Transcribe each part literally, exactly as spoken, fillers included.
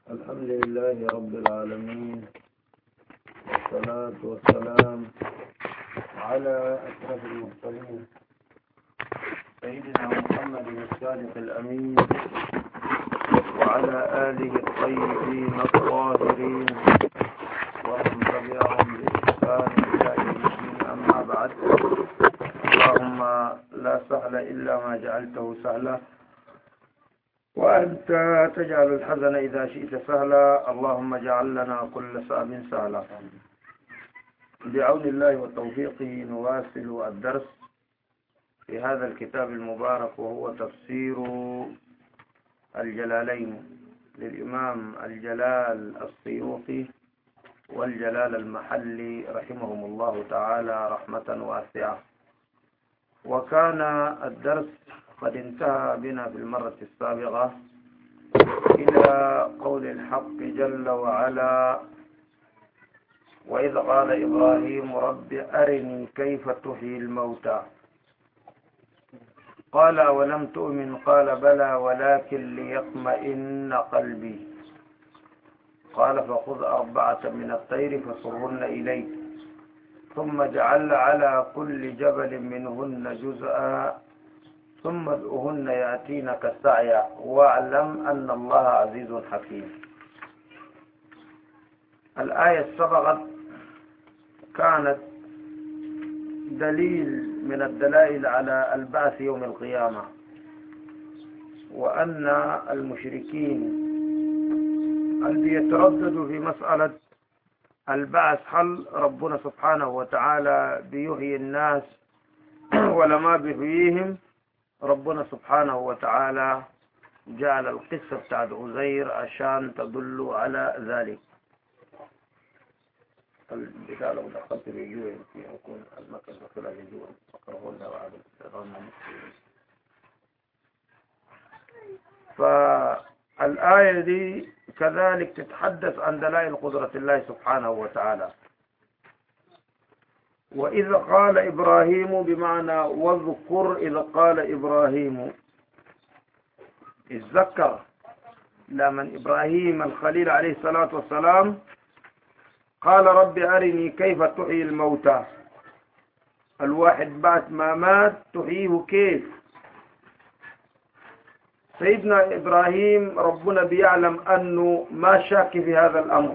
الحمد لله رب العالمين، والصلاة والسلام على أشرف المرسلين سيدنا محمد الصادق الأمين وعلى آله الطيبين الطاهرين ومن تبعهم بإحسان إلى يوم الدين. أما بعد، اللهم لا سهل إلا ما جعلته سهلا، وأنت تجعل الحزن إذا شئت سهلا. اللهم اجعل لنا كل صعب سهلا. بعون الله وتوفيقه نواصل الدرس في هذا الكتاب المبارك، وهو تفسير الجلالين للإمام الجلال السيوطي والجلال المحلي رحمهم الله تعالى رحمة واسعة. وكان الدرس قد انتهى بنا في المرة السابقة إلى قول الحق جل وعلا: وإذ قال إبراهيم رب أرني كيف تحيي الموتى قال ولم تؤمن قال بلى ولكن ليطمئن قلبي قال فخذ أربعة من الطير فصرهن إليك ثم اجعل على كل جبل منهن جزءا ثم ادعهن يأتينك سعيا واعلم أن الله عزيز حكيم. الآية السابقة كانت دليل من الدلائل على البعث يوم القيامة، وأن المشركين اللي يترددوا في مسألة البعث، هل ربنا سبحانه وتعالى بيحيي الناس ولا ما بيحييهم، ربنا سبحانه وتعالى جعل القصة بتاعت عزير عشان تدل على ذلك. البتاع لو دخلت بيجوع يكون المكان دخلها بيجوع فقرهن بعد الشيطان. فالآية دي كذلك تتحدث عن دلائل قدرة الله سبحانه وتعالى. وإذ قال إبراهيم بمعنى واذكر إذ قال إبراهيم، اتذكر لمن إبراهيم الخليل عليه الصلاة والسلام قال رب أرني كيف تحيي الموتى. الواحد بعد ما مات تحييه كيف؟ سيدنا إبراهيم ربنا بيعلم أنه ما شاك في هذا الأمر،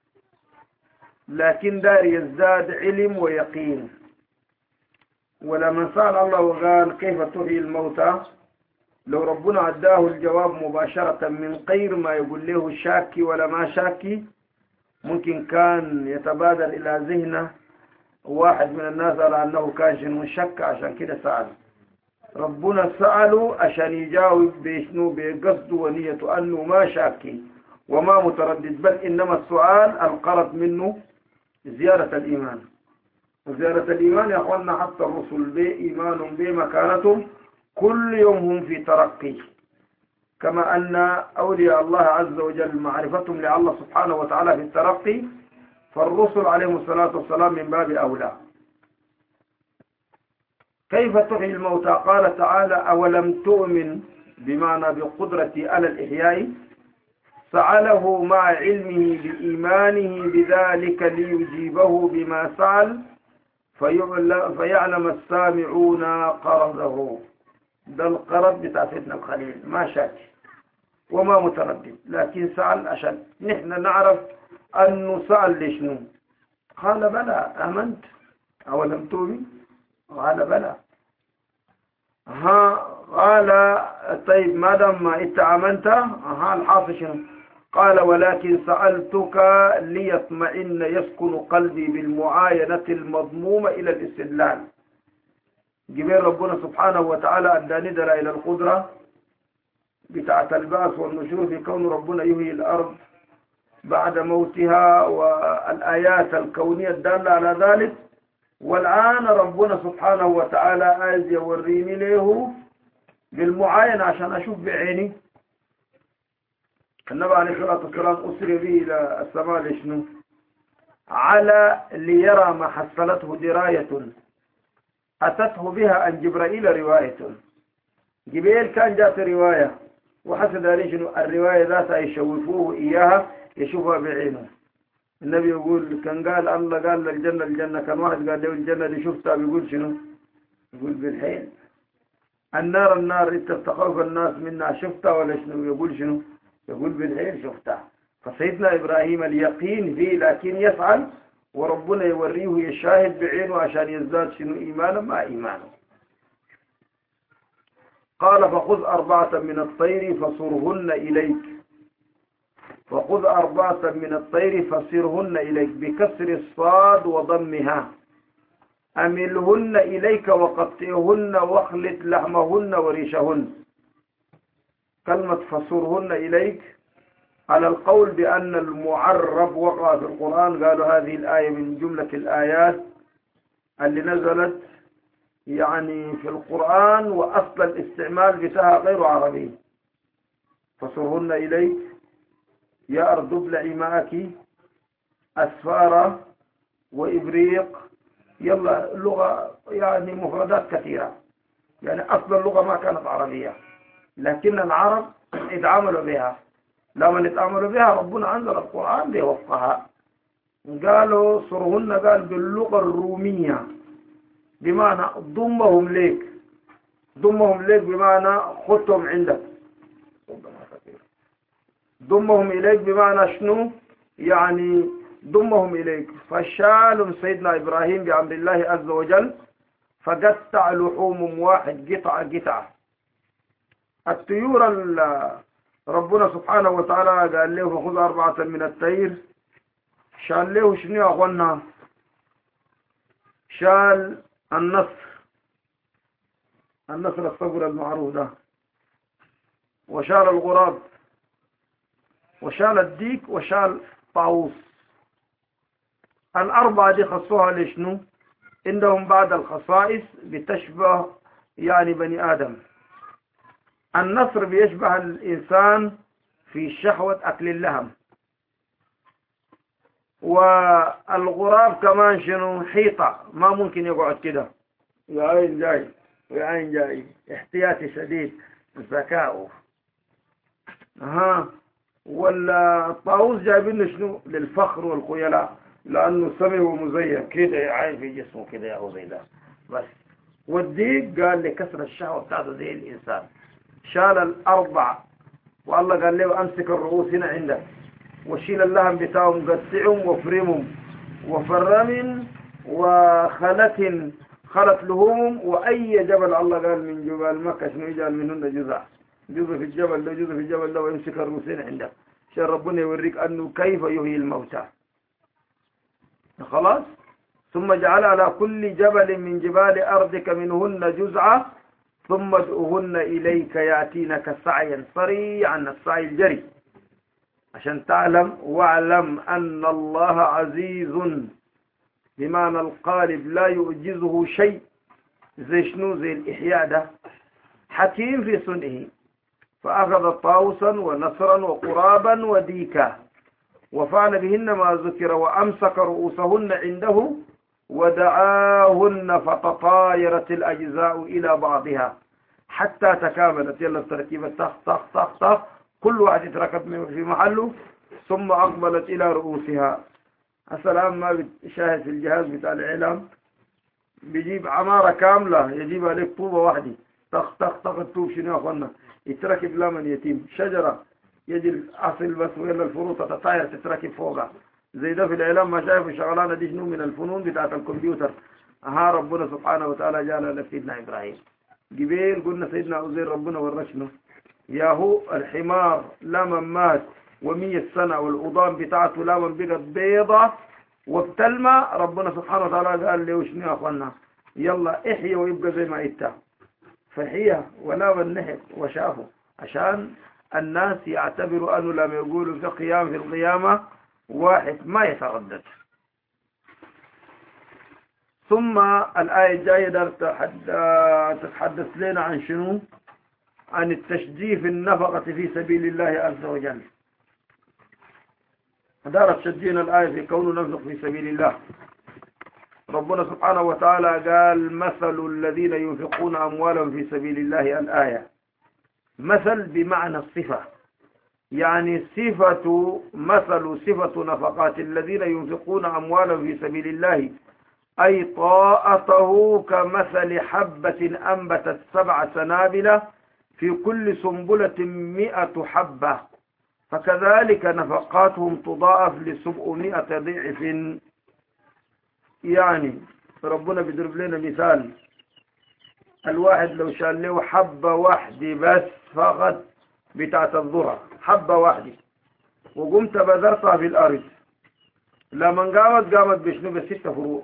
لكن دار يزداد علم ويقين. ولما سأل الله وقال كيف تحيي الموتى، لو ربنا عداه الجواب مباشرة من غير ما يقول له شاكي ولا ما شاكي، ممكن كان يتبادر إلى ذهنه واحد من الناس على أنه كان شنو شك، عشان كده سأل. ربنا سأله عشان يجاوب بشنو بقصد ونية أنه ما شاكي وما متردد، بل إنما السؤال القرض منه زيارة الإيمان. وزيارة الإيمان يا أخوانا حتى الرسل به إيمان به مكانتهم كل يوم هم في ترقي، كما أن أولياء الله عز وجل معرفتهم لله سبحانه وتعالى في الترقي، فالرسل عليهم الصلاة والسلام من باب أولى. كيف تحيي الموتى؟ قال تعالى أولم تؤمن، بمعنى بقدرة على الإحياء، سأله مع علمه بإيمانه بذلك ليجيبه بما سأل فيعلم السامعون قرضه. ده القرض بتاع سيدنا الخليل، ما شاك وما متردد، لكن سأل عشان نحن نعرف أنه سأل لشنو. قال بلى آمنت أولم تؤمن؟ قال بلى. ها قال طيب ما دام ما انت آمنت، ها الحاصل شنو؟ قال ولكن سألتك ليطمئن يسكن قلبي بالمعاينة المضمومة إلى الاستدلال. جبال ربنا سبحانه وتعالى أداني دلائل القدرة بتاعة البعث والنشور في كون ربنا يحيي الأرض بعد موتها، والآيات الكونية الدالة على ذلك. والآن ربنا سبحانه وتعالى عايز يوريني له بالمعاينة عشان أشوف بعيني. النبي عليه الصلاة والسلام أسري به إلى السماء لشنو؟ على ليرى ما حصلته دراية أتته بها عن جبرائيل رواية. جبريل كان جات رواية وحسد عليه شنو الرواية ذاتها يشوفوه إياها يشوفها بعينه. النبي يقول كان قال الله قال للجنة الجنة، كان واحد قال له الجنة دي شفتها، بيقول شنو؟ يقول بالحيل. النار النار انت بتخوف الناس منها شفتها ولا شنو؟ يقول شنو؟ يقول بالحيل شفتها. فسيدنا إبراهيم اليقين فيه لكن يفعل، وربنا يوريه يشاهد بعينه عشان يزداد شنو إيمانا مع إيمانه. قال فخذ أربعة من الطير فصرهن إليك، فخذ أربعة من الطير فصرهن إليك بكسر الصاد وضمها، أملهن إليك وقطعهن واخلط لحمهن وريشهن. كلمة فصرهن إليك على القول بأن المعرب وقع في القرآن، قالوا هذه الآية من جملة الآيات اللي نزلت يعني في القرآن وأصل الاستعمال بتاعها غير عربي. فصرهن إليك يا أرض ابلعي معك أسفارة وإبريق، يلا اللغة يعني مفردات كثيرة، يعني أصل اللغة ما كانت عربية، لكن العرب اتعاملوا بها. لما اتعاملوا بها ربنا أنزل القرآن بوفقها. قالوا صرهن قال باللغة الرومية بمعنى ضمهم ليك، ضمهم ليك بمعنى خذهم عندك، ضمهم إليك بمعنى شنو؟ يعني ضمهم إليك. فشالهم سيدنا إبراهيم بأمر الله عز وجل فقطع لحومهم واحد قطعة قطعة. الطيور ربنا سبحانه وتعالى قال له فخذ أربعة من الطير، شال له شنو يا أخوانا؟ شال النصر، النصر الصبر المعروف ده، وشال الغراب، وشال الديك، وشال طاووس. الأربعة دي خصوها لشنو؟ عندهم بعض الخصائص بتشبه يعني بني آدم. النصر بيشبه الإنسان في شهوة أكل اللحم، والغراب كمان شنو؟ حيطة، ما ممكن يقعد كده، يا عين جاي يا عين جاي، احتياطي شديد، ذكاؤه. ها والطاووس جايبينه شنو؟ للفخر والخيلاء، لأنه سمي ومزين كده عايش في جسمه كده يا زي ده بس. والديك قال لكسر الشهوة بتاعته زي الإنسان. شال الأربع، والله قال له أمسك الرؤوس هنا عندك، وشيل اللحم بتاعهم، قطعهم وفرمهم، وفرم وخلت خلت لهم. وأي جبل الله قال من جبال مكة شنو يجعل منهن جزء، جزء في الجبل ده جزء في الجبل ده، ويمسك الرؤوسين عندك عشان ربنا يوريك أنه كيف يحيي الموتى. خلاص. ثم جعل على كل جبل من جبال أرضك منهن جزعة ثم ادعوهن إليك يأتينك سعيا سريعا، السعي الجري، عشان تعلم واعلم أن الله عزيز بمعنى القالب لا يعجزه شيء. زي شنو؟ زي الإحياء ده، حكيم في صنعه. فأخذ طاوسا ونصرا وقرابا وديكا وفعل بهن ما ذكر، وأمسك رؤوسهن عنده ودعاهن فتطايرت الأجزاء إلى بعضها حتى تكاملت. يلا التركيبة طخ طخ طخ طخ، كل واحد يتركب في محله، ثم أقبلت إلى رؤوسها. السلام ما بتشاهد في الجهاز بتاع الإعلام بيجيب عمارة كاملة يجيب عليك طوبة واحدة، طخ طخ طخ. الطوب شنو يا أخوانا؟ يتركب لا من يتيم. شجرة يجي الأصل بس ولا الفروع تتطاير تتركب فوقها. زي ده في الإعلام ما شايف شغلانة دي شنو؟ من الفنون بتاعت الكمبيوتر. ها ربنا سبحانه وتعالى جعل لسيدنا إبراهيم. جبيل قلنا سيدنا عزير ربنا ورشنه ياهو الحمار لما مات ومية سنة والعظام بتاعته لما بقت بيضة وبتلمى، ربنا سبحانه وتعالى قال له شنو يا أخوانا؟ يلا احيى ويبقى زي ما انت. فحيى ولا والنحق وشافه عشان الناس يعتبروا أنه لما يقولوا في قيام في القيامة واحد ما يتردد. ثم الآية الجاية تتحدث لنا عن شنو؟ عن التشجيع في النفقة في سبيل الله عز وجل. دارت تشجينا الآية في كونه ننفق في سبيل الله. ربنا سبحانه وتعالى قال مثل الذين ينفقون أموالهم في سبيل الله الآية. مثل بمعنى الصفة، يعني صفة مثل صفة نفقات الذين ينفقون أموالهم في سبيل الله أي طاءته كمثل حبة أنبتت سبع سنابل في كل سنبلة مئة حبة، فكذلك نفقاتهم تضاعف لسبعمائة ضعف. يعني ربنا بيضرب لنا مثال، الواحد لو شال له حبة واحدة بس فقط بتاعت الذرة، حبة واحدة، وقمت بذرتها في الأرض، لما قامت قامت بشنو؟ بستة فروع،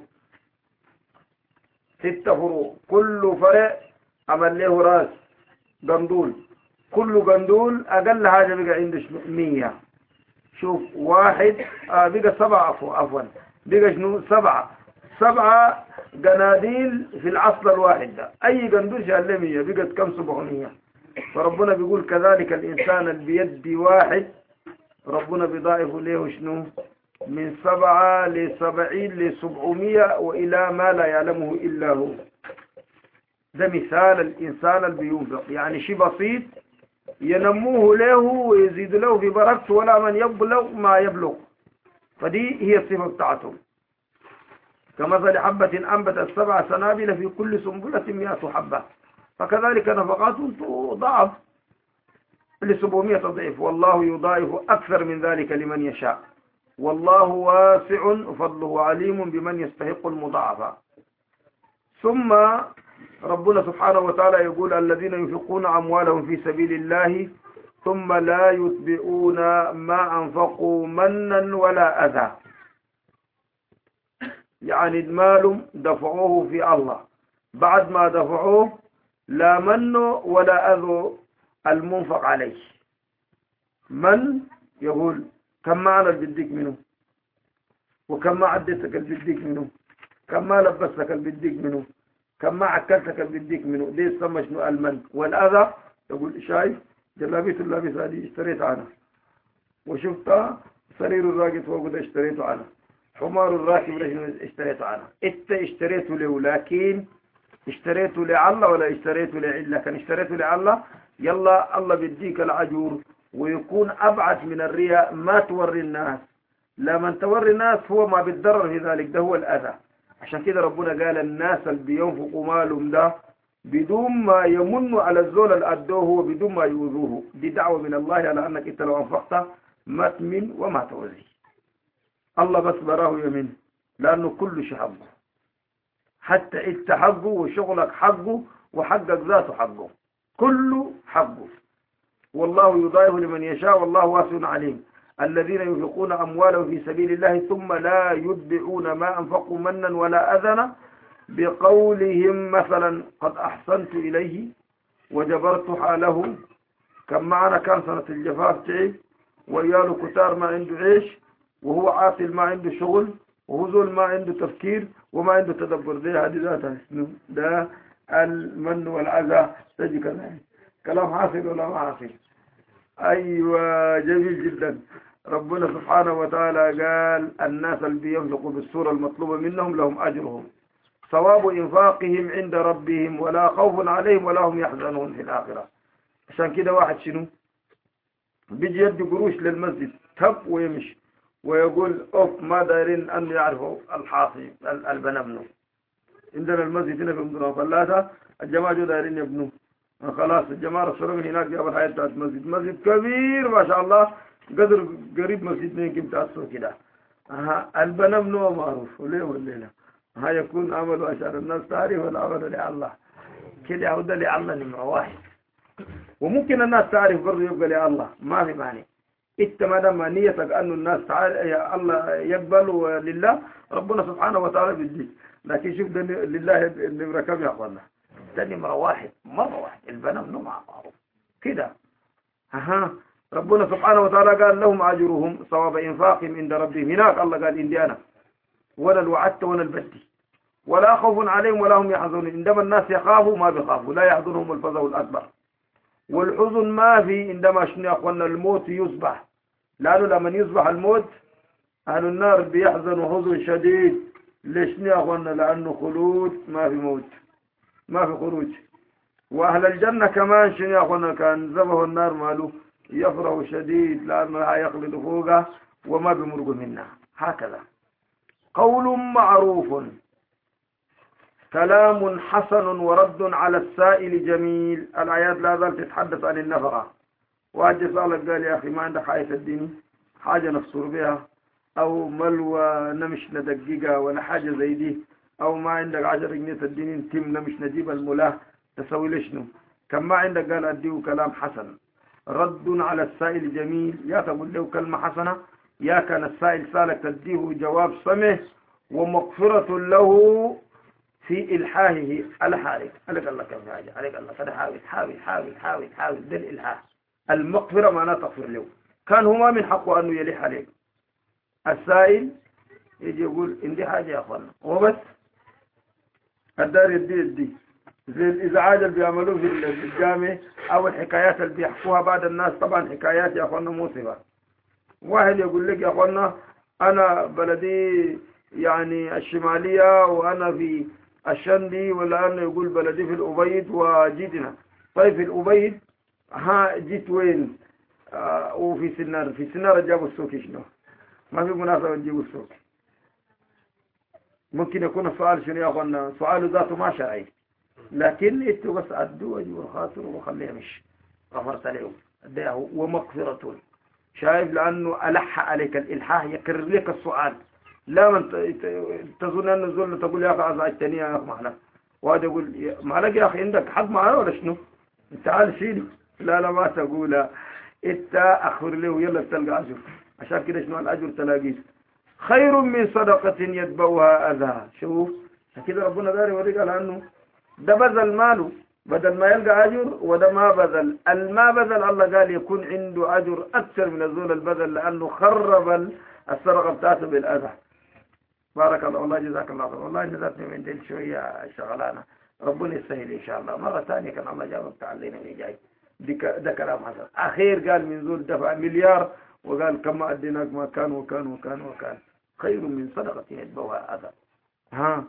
ستة فروع، كل فرع عمل له راس قندول، كل قندول أقل حاجة بقى عنده شنو؟ مية. شوف واحد آه بقى سبعة، عفوا عفوا بقى شنو؟ سبعة، سبعة قناديل في العصر الواحد ده، أي قندول شال له مية، بقت كم؟ سبعمية. فربنا بيقول كذلك الإنسان اللي بيد واحد ربنا بيضاعف له شنو؟ من سبعة لسبعين لسبعمية وإلى ما لا يعلمه إلا هو. ده مثال الإنسان اللي بينفق، يعني شيء بسيط ينموه له ويزيد له في بركته ولا من يبلغ ما يبلغ، فدي هي الصفة بتاعته. كمثل حبة أنبتت سبع سنابل في كل سنبلة مئة حبة، فكذلك نفقاته تضاعف لسبعمائة ضعف، والله يضاعف أكثر من ذلك لمن يشاء، والله واسع وفضله عليم بمن يستحق المضاعفة. ثم ربنا سبحانه وتعالى يقول الذين ينفقون أموالهم في سبيل الله ثم لا يتبعون ما أنفقوا منا ولا أذى، يعني المال دفعوه في الله، بعد ما دفعوه لا من ولا أذى المنفق عليه. من يقول كم معنى البديك منه، وكم ما عدتك البديك منه، كم ما لبستك البديك منه، كم ما عكلتك البديك منه، دي يسمى شنو؟ المن. والأذى يقول شايف جلابية اللابس هذه اشتريت عنها، وشفتها سرير الراقد فوق ده اشتريته عنها، حمار الراكب اشتريته عنها. انت اشتريته له، لكن اشتريته لعله ولا اشتريته لعله؟ كان اشتريته لعله يلا الله بيديك العجور، ويكون أبعد من الرياء، ما توري الناس. لما توري الناس هو ما بيتضرر في ذلك، ده هو الأذى. عشان كده ربنا قال الناس اللي بينفقوا مالهم ده بدون ما يمنوا على الزول اللي أدوه وبدون ما يؤذوه، دي دعوة من الله على أنك أنت لو أنفقت ما تمن وما تؤذي. الله بس براه يمن، لأنه كل شيء حقه، حتى انت حقه وشغلك حقه وحقك ذاته حقه، كله حقه. والله يضاعف لمن يشاء والله واسع عليم. الذين ينفقون أموالهم في سبيل الله ثم لا يتبعون ما أنفقوا منا ولا أذى بقولهم مثلا قد أحسنت إليه وجبرت حاله. كم معنا كان سنة الجفاف تعب وإياله كتار ما عنده عيش، وهو عاطل ما عنده شغل، وهو زول ما عنده تفكير وما عنده تدبر. ده هذه ذاتها ده المن والأذى. تجي كذا كلام حاصل ولا ما حاصل؟ أيوة جميل جدا. ربنا سبحانه وتعالى قال الناس اللي بينفقوا بالصورة المطلوبة منهم لهم أجرهم ثواب إنفاقهم عند ربهم ولا خوف عليهم ولا هم يحزنون في الآخرة. عشان كده واحد شنو بيجي يدي قروش للمسجد تب ويمشي ويقول أوف ما دايرين أن يعرفوا الحاصي البنبنو. عندنا المسجد هنا في مدينة ثلاثة الجماعة جو دايرين يبنوا، خلاص الجماعة رسلوا من هناك جابوا الحياة بتاعت مسجد، مسجد كبير ما شاء الله قدر قريب مسجد يمكن تأسوا كده. ها البنبنو معروف وليه والليلة ها يكون عملوا عشان الناس تعرف ولا عملوا لله كده يعود لله نمرة واحد. وممكن الناس تعرف برضه يبقى لله ما في معنى. انت ما دام نيتك انه الناس تعرف يا الله يقبل لله ربنا سبحانه وتعالى بيديك. لكن شوف ده لله النمرة كم يا اخوانا؟ ده نمرة واحد مرة واحد. البنبنو معروف كده. ها ربنا سبحانه وتعالى قال لهم أجرهم ثواب إنفاقهم عند ربهم. هناك الله قال إندي أنا ولا الوعدت ولا البدي ولا خوف عليهم ولا هم يحزنون. عندما الناس يخافوا ما بيخافوا، لا يحزنهم الفزع الأكبر والحزن ما في. عندما شنو يا أخوانا الموت يصبح، لأنه لما يصبح الموت أهل النار بيحزنوا حزن شديد. ليش يا أخوانا؟ لأنه خلود ما في موت، ما في خروج. وأهل الجنة كمان شنو يا أخوانا كان زبه النار ماله يفرح شديد لأنه يخلد فوقه وما بمرق منها. هكذا قول معروف كلام حسن ورد على السائل جميل. الآيات لا زالت تتحدث عن النفقة. واحد سألك قال يا أخي ما عندك حاجة تديني حاجة نفسر بها أو ملوى نمش ندقيقة ولا حاجة زي دي، أو ما عندك عشر جنيه تديني نتم نمش نجيب الملاه تسوي لشنو. كم ما عندك قال أديه كلام حسن. رد على السائل جميل، يا تقول له كلمة حسنة يا كان السائل سالك تديه جواب سمح ومغفرة له في إلحاهه. ألحالك عليك الله كم حاجة عليك الله كده حاول حاول حاول حاول حاول ده الإلحاح. المغفرة معناها تغفر له، كان هو من حقه أنه يلح عليك. السائل يجي يقول عندي حاجة يا أخوانا وبس الدار يدي يدي زي الإزعاج اللي بيعملوه في الجامع أو الحكايات اللي بيحكوها بعد الناس. طبعا حكايات يا أخوانا موسفة. واحد يقول لك يا أخوانا أنا بلدي يعني الشمالية وأنا في الشندي، ولا أنا يقول بلدي في الأبيض وجيتنا. طيب في الأبيض ها جيت وين؟ آه وفي سنار في سنار جابوا السوق شنو؟ ما في مناسبة تجيبوا السوق. ممكن يكون السؤال شنو يا أخوانا سؤال ذاته ما شرعي، لكن انتوا بس أدوا وجبوا الخاطر وخليه مش غفرت عليهم أداه ومغفرة. شايف لأنه ألح عليك الإلحاح يكرر لك السؤال. لا من تظن أن الزول تقول يا أخي أزعجتني يا أخي معلق، وهذا يقول معلق يا أخي عندك حق معنا ولا شنو؟ تعال شيلي. لا لا ما تقولها انت أخبر له يلا تلقى أجر. عشان كده شنو الأجر تلاقيه خير من صدقة يتبعها أذى. شوف كده ربنا داري وريك على أنه ده بذل ماله بدل ما يلقى أجر، وده ما بذل. الما بذل الله قال يكون عنده أجر أكثر من الزول البذل لأنه خرب السرقة بتاعته بالأذى. بارك الله والله جزاك الله خير. والله نزلتني من دل شوية شغلانة ربنا يسهل إن شاء الله. مرة ثانية كان الله جابك تعلينا اللي جاي ده كلام حسن. أخير قال من زول دفع مليار وقال كما أديناك ما كان وكان وكان وكان خير من صدقة يتبعها أذى. ها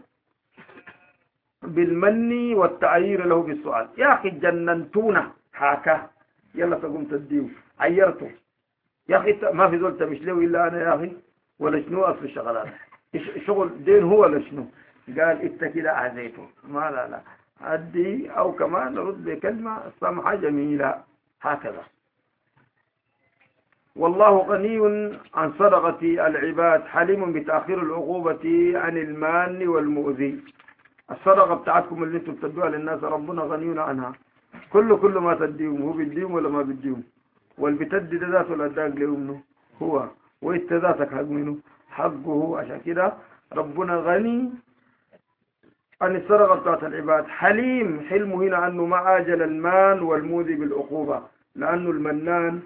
بالمن والتعيير له بالسؤال. يا أخي جننتونا حاكا يلا تقوم تديو عيرته يا أخي ما في زول تمش له إلا أنا يا أخي ولا شنو أصل الشغلات شغل دين هو ولا شنو. قال إنت كده أعزيته ما لا لا أدي أو كمان نرد بكلمة سمحة جميلة هكذا. والله غني عن صدقة العباد حليم بتأخير العقوبة عن المان والمؤذي. الصدقة بتاعتكم اللي انتم بتدوها للناس ربنا غنيون عنها. كل كل ما تديهم هو بيديهم ولا ما بيديهم، والبتدي ذاته الأداق لأمنه هو وإنت ذاتك حق منه حقه هو. عشان كده ربنا غني عن الصدقة بتاعت العباد. حليم حلمه هنا أنه ما عاجل المان والموذي بالعقوبة، لأنه المنان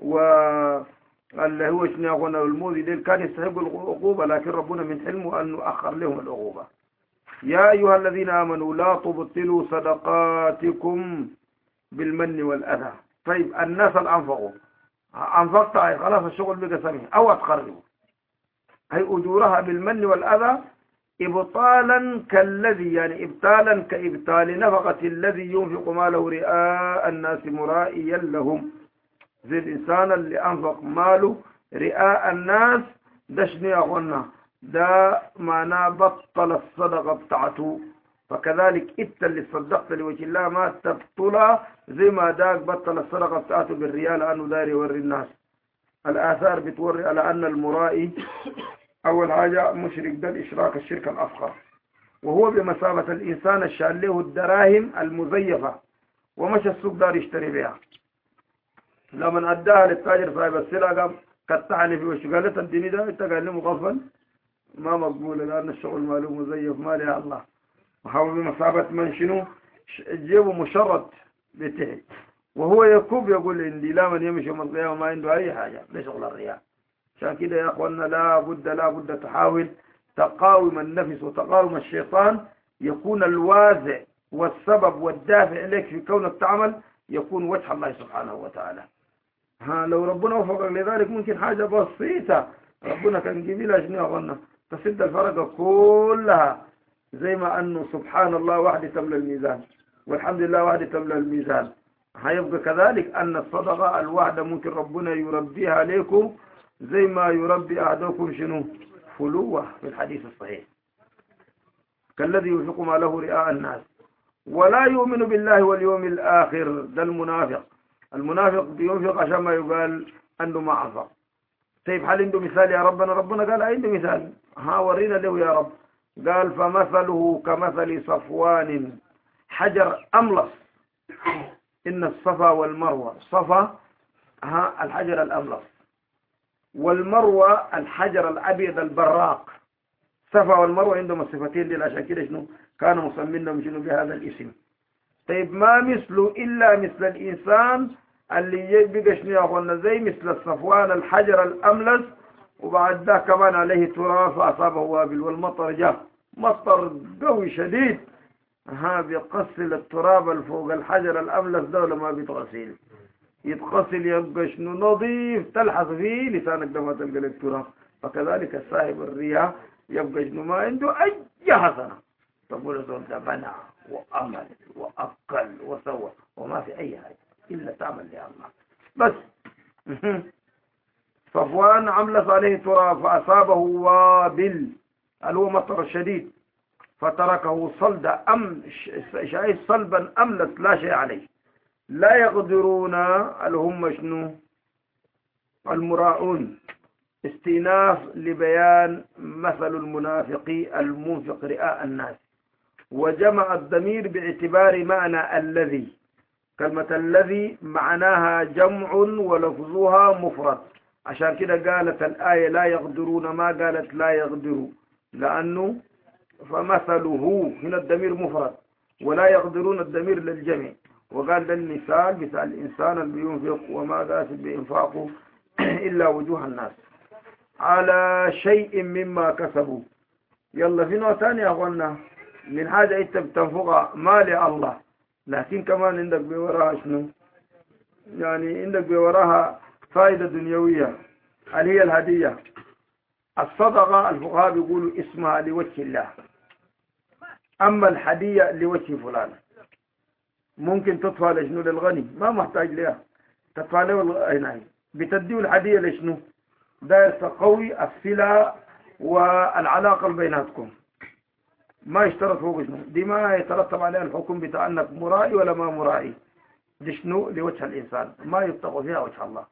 واللي هو شنو يقولنا الموذي ديل كان يستحق العقوبة، لكن ربنا من حلمه أنه أخر لهم العقوبة. يا أيها الذين آمنوا لا تبطلوا صدقاتكم بالمن والأذى. طيب الناس الأنفقوا أنفقت خلاص الشغل بقى سميح أو أتقربوا هي أجورها بالمن والأذى إبطالا كالذي يعني إبطالا كإبطال نفقة الذي ينفق ماله رئاء الناس مرائيا لهم. زي الإنسان اللي أنفق ماله رئاء الناس دشني يا أخوانا ده معناه بطل الصدقة بتاعته. فكذلك انت اللي صدقت لوجه الله ما تبطل زي ما داك بطل الصدقة بتاعته بالريال لأنه داير يوري الناس. الآثار بتوري على أن المرائي أول حاجة مشرك ده الإشراك الشرك الأصغر، وهو بمثابة الإنسان الشال له الدراهم المزيفة ومشى السوق دار يشتري بها. لما أداها للتاجر صاحب السلعة قام قطعني في وشه قال له تديني ده انت قال لي مغفل ما مقبول لأن الشغل ماله مزيف مالي يا الله. وهو بمثابة من شنو جيبه مشرط بتحت وهو يكوب يقول عندي لا من يمشي يوم القيامة ما عنده أي حاجة لشغل الرياء. عشان كده يا أخوانا لا بد لا بد تحاول تقاوم النفس وتقاوم الشيطان. يكون الوازع والسبب والدافع لك في كونك تعمل يكون وجه الله سبحانه وتعالى. ها لو ربنا وفقك لذلك ممكن حاجة بسيطة ربنا كان جميلة شنو يا أخوانا تسد الفرقة كلها زي ما أنه سبحان الله وحده تملى الميزان. والحمد لله واحدة تملى الميزان. هيبقى كذلك أن الصدقة الواحدة ممكن ربنا يربيها عليكم زي ما يربي أحدكم شنو فلوة في الحديث الصحيح، كالذي ينفق ماله رئاء الناس ولا يؤمن بالله واليوم الآخر. ده المنافق. المنافق بينفق عشان ما يقال عنده ما أنفق. طيب هل عنده مثال يا ربنا؟ ربنا قال عنده مثال، ها ورينا له يا رب. قال فمثله كمثل صفوان حجر أملس. إن الصفا والمروة، صفا ها الحجر الأملس، والمروة الحجر الأبيض البراق. صفا والمروة عندهم الصفتين دي، عشان كده شنو كانوا مسمينهم شنو بهذا الاسم. طيب ما مثله إلا مثل الإنسان اللي يبقى شنو يا أخوانا زي مثل الصفوان الحجر الأملس، وبعد ده كمان عليه تراب فأصابه وابل، والمطر جاء مطر قوي شديد ها بيقصل التراب الفوق الحجر الأملس ده لما بيتغسل يتغسل يبقى شنو نظيف، تلحظ فيه لسانك ده ما تلقى لك تراب. فكذلك الصاحب الرياء يبقى شنو ما عنده أي حسنة، تقول زول ده بنى وأمل وأكل وسوى وما في أي حاجة إلا تعمل لله بس. صفوان عملس عليه تراب فأصابه وابل اللي هو مطر شديد فتركه صلدا أم شيء صلبا أملس لا شيء عليه. لا يقدرون اللي هم شنو المراؤون، استئناف لبيان مثل المنافق المنفق رئاء الناس، وجمع الضمير باعتبار معنى الذي. كلمة الذي معناها جمع ولفظها مفرد، عشان كده قالت الآية لا يقدرون، ما قالت لا يقدروا، لأنه فمثله هنا الضمير مفرد ولا يقدرون الضمير للجمع. وقال ده المثال مثال الإنسان اللي بينفق وما قاسد بإنفاقه إلا وجوه الناس على شيء مما كسبوا. يلا في نوع ثاني يا أخوانا من حاجة أنت بتنفقها ما لله، لكن كمان عندك بوراها شنو يعني عندك بوراها فائدة دنيوية اللي هي الهدية. الصدقة الفقهاء بيقولوا اسمها لوجه الله، أما الهدية لوجه فلان. ممكن تدفع لشنو للغني ما محتاج لها، تدفع له هنا بتديه الهدية لشنو داير تقوي الصلة والعلاقة بيناتكم، ما يشترط فوق شنو دي ما يترتب عليها الحكم بتاع انك مرائي ولا ما مرائي، دي شنو لوجه الإنسان ما يبتغوا فيها وجه الله،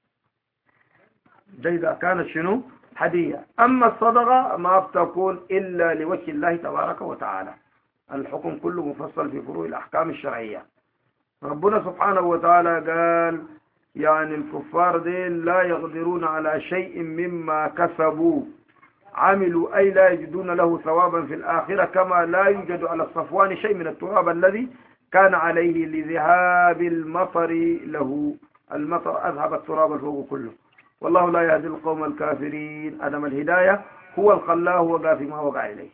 ده إذا كانت شنو هدية. أما الصدقة ما بتكون إلا لوجه الله تبارك وتعالى. الحكم كله مفصل في فروع الأحكام الشرعية. ربنا سبحانه وتعالى قال يعني الكفار دين لا يقدرون على شيء مما كسبوا عملوا، أي لا يجدون له ثوابا في الآخرة، كما لا يوجد على الصفوان شيء من التراب الذي كان عليه لذهاب المطر له. المطر أذهب التراب الفوق كله. والله لا يهدي القوم الكافرين. أدم الهداية هو الخلاه وقع فيما وقع إليه.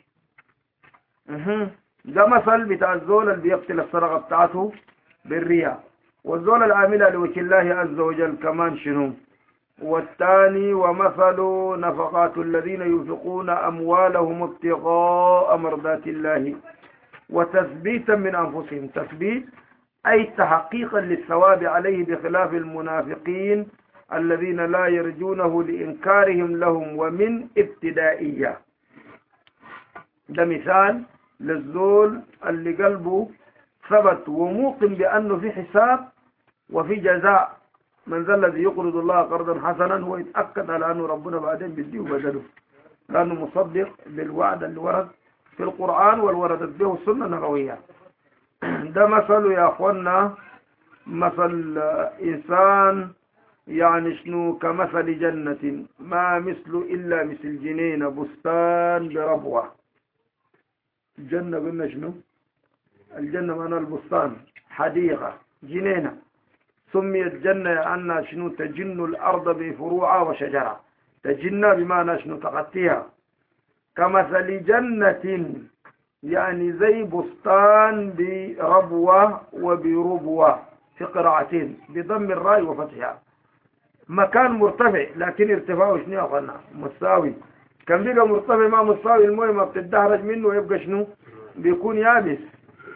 ده مثل بتاع الزول اللي بيقتل الصدقة بتاعته بالرياء، والزول العاملة لوجه الله عز وجل كمان شنو. والثاني ومثل نفقات الذين ينفقون أموالهم ابتغاء مرضات الله وتثبيتا من أنفسهم. تثبيت أي تحقيقا للثواب عليه، بخلاف المنافقين الذين لا يرجونه لإنكارهم لهم ومن ابتدائية. ده مثال للزول اللي قلبه ثبت وموقن بأنه في حساب وفي جزاء. من ذا الذي يقرض الله قرضا حسنا هو يتأكد على أنه ربنا بعدين بديه بدله، لأنه مصدق بالوعد اللي ورد في القرآن والوردت به السنة النبوية. ده مثل يا أخوانا مثل إنسان يعني شنو كمثل جنة ما مثل إلا مثل جنين بستان بربوة. الجنة قلنا شنو الجنة معنى البستان حديقة جنينة، سميت جنة لأنها شنو تجن الأرض بفروعها وشجرة. تجن بمعنى شنو تغطيها. كمثل جنة يعني زي بستان بربوة وبربوة في قراءتين بضم الراء وفتحها. مكان مرتفع لكن ارتفاعه شنو يا أخوانا مساوي. كان بيبقى مرتفع ما مساوي المويه ما بتدهرج منه ويبقى شنو بيكون يابس.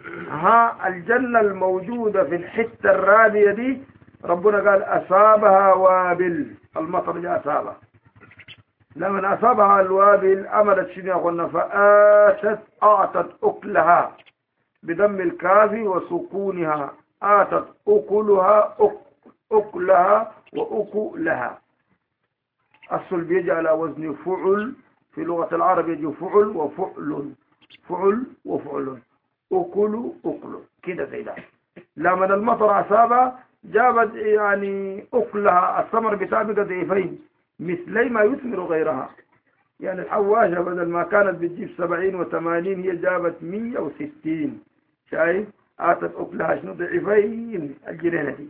ها الجنة الموجودة في الحتة الرابية دي ربنا قال أصابها وابل، المطر جاء أصابها. لما أصابها الوابل عملت شنو يا أخوانا؟ فآتت أعطت أكلها بضم الكاف وسكونها، آتت أكلها أكلها وأكلها. أصل بيجي على وزن فعل، في لغة العرب يجي فعل وفعل، فعل وفعل، أكل أكل كده زي ده. لما المطر أصابها جابت يعني أكلها، الثمر بتاعها ضعيفين مثلي ما يثمر غيرها. يعني الحواشة بدل ما كانت بتجيب سبعين وثمانين هي جابت مية وستين. شايف؟ آتت أكلها شنو؟ ضعيفين الجنينة دي.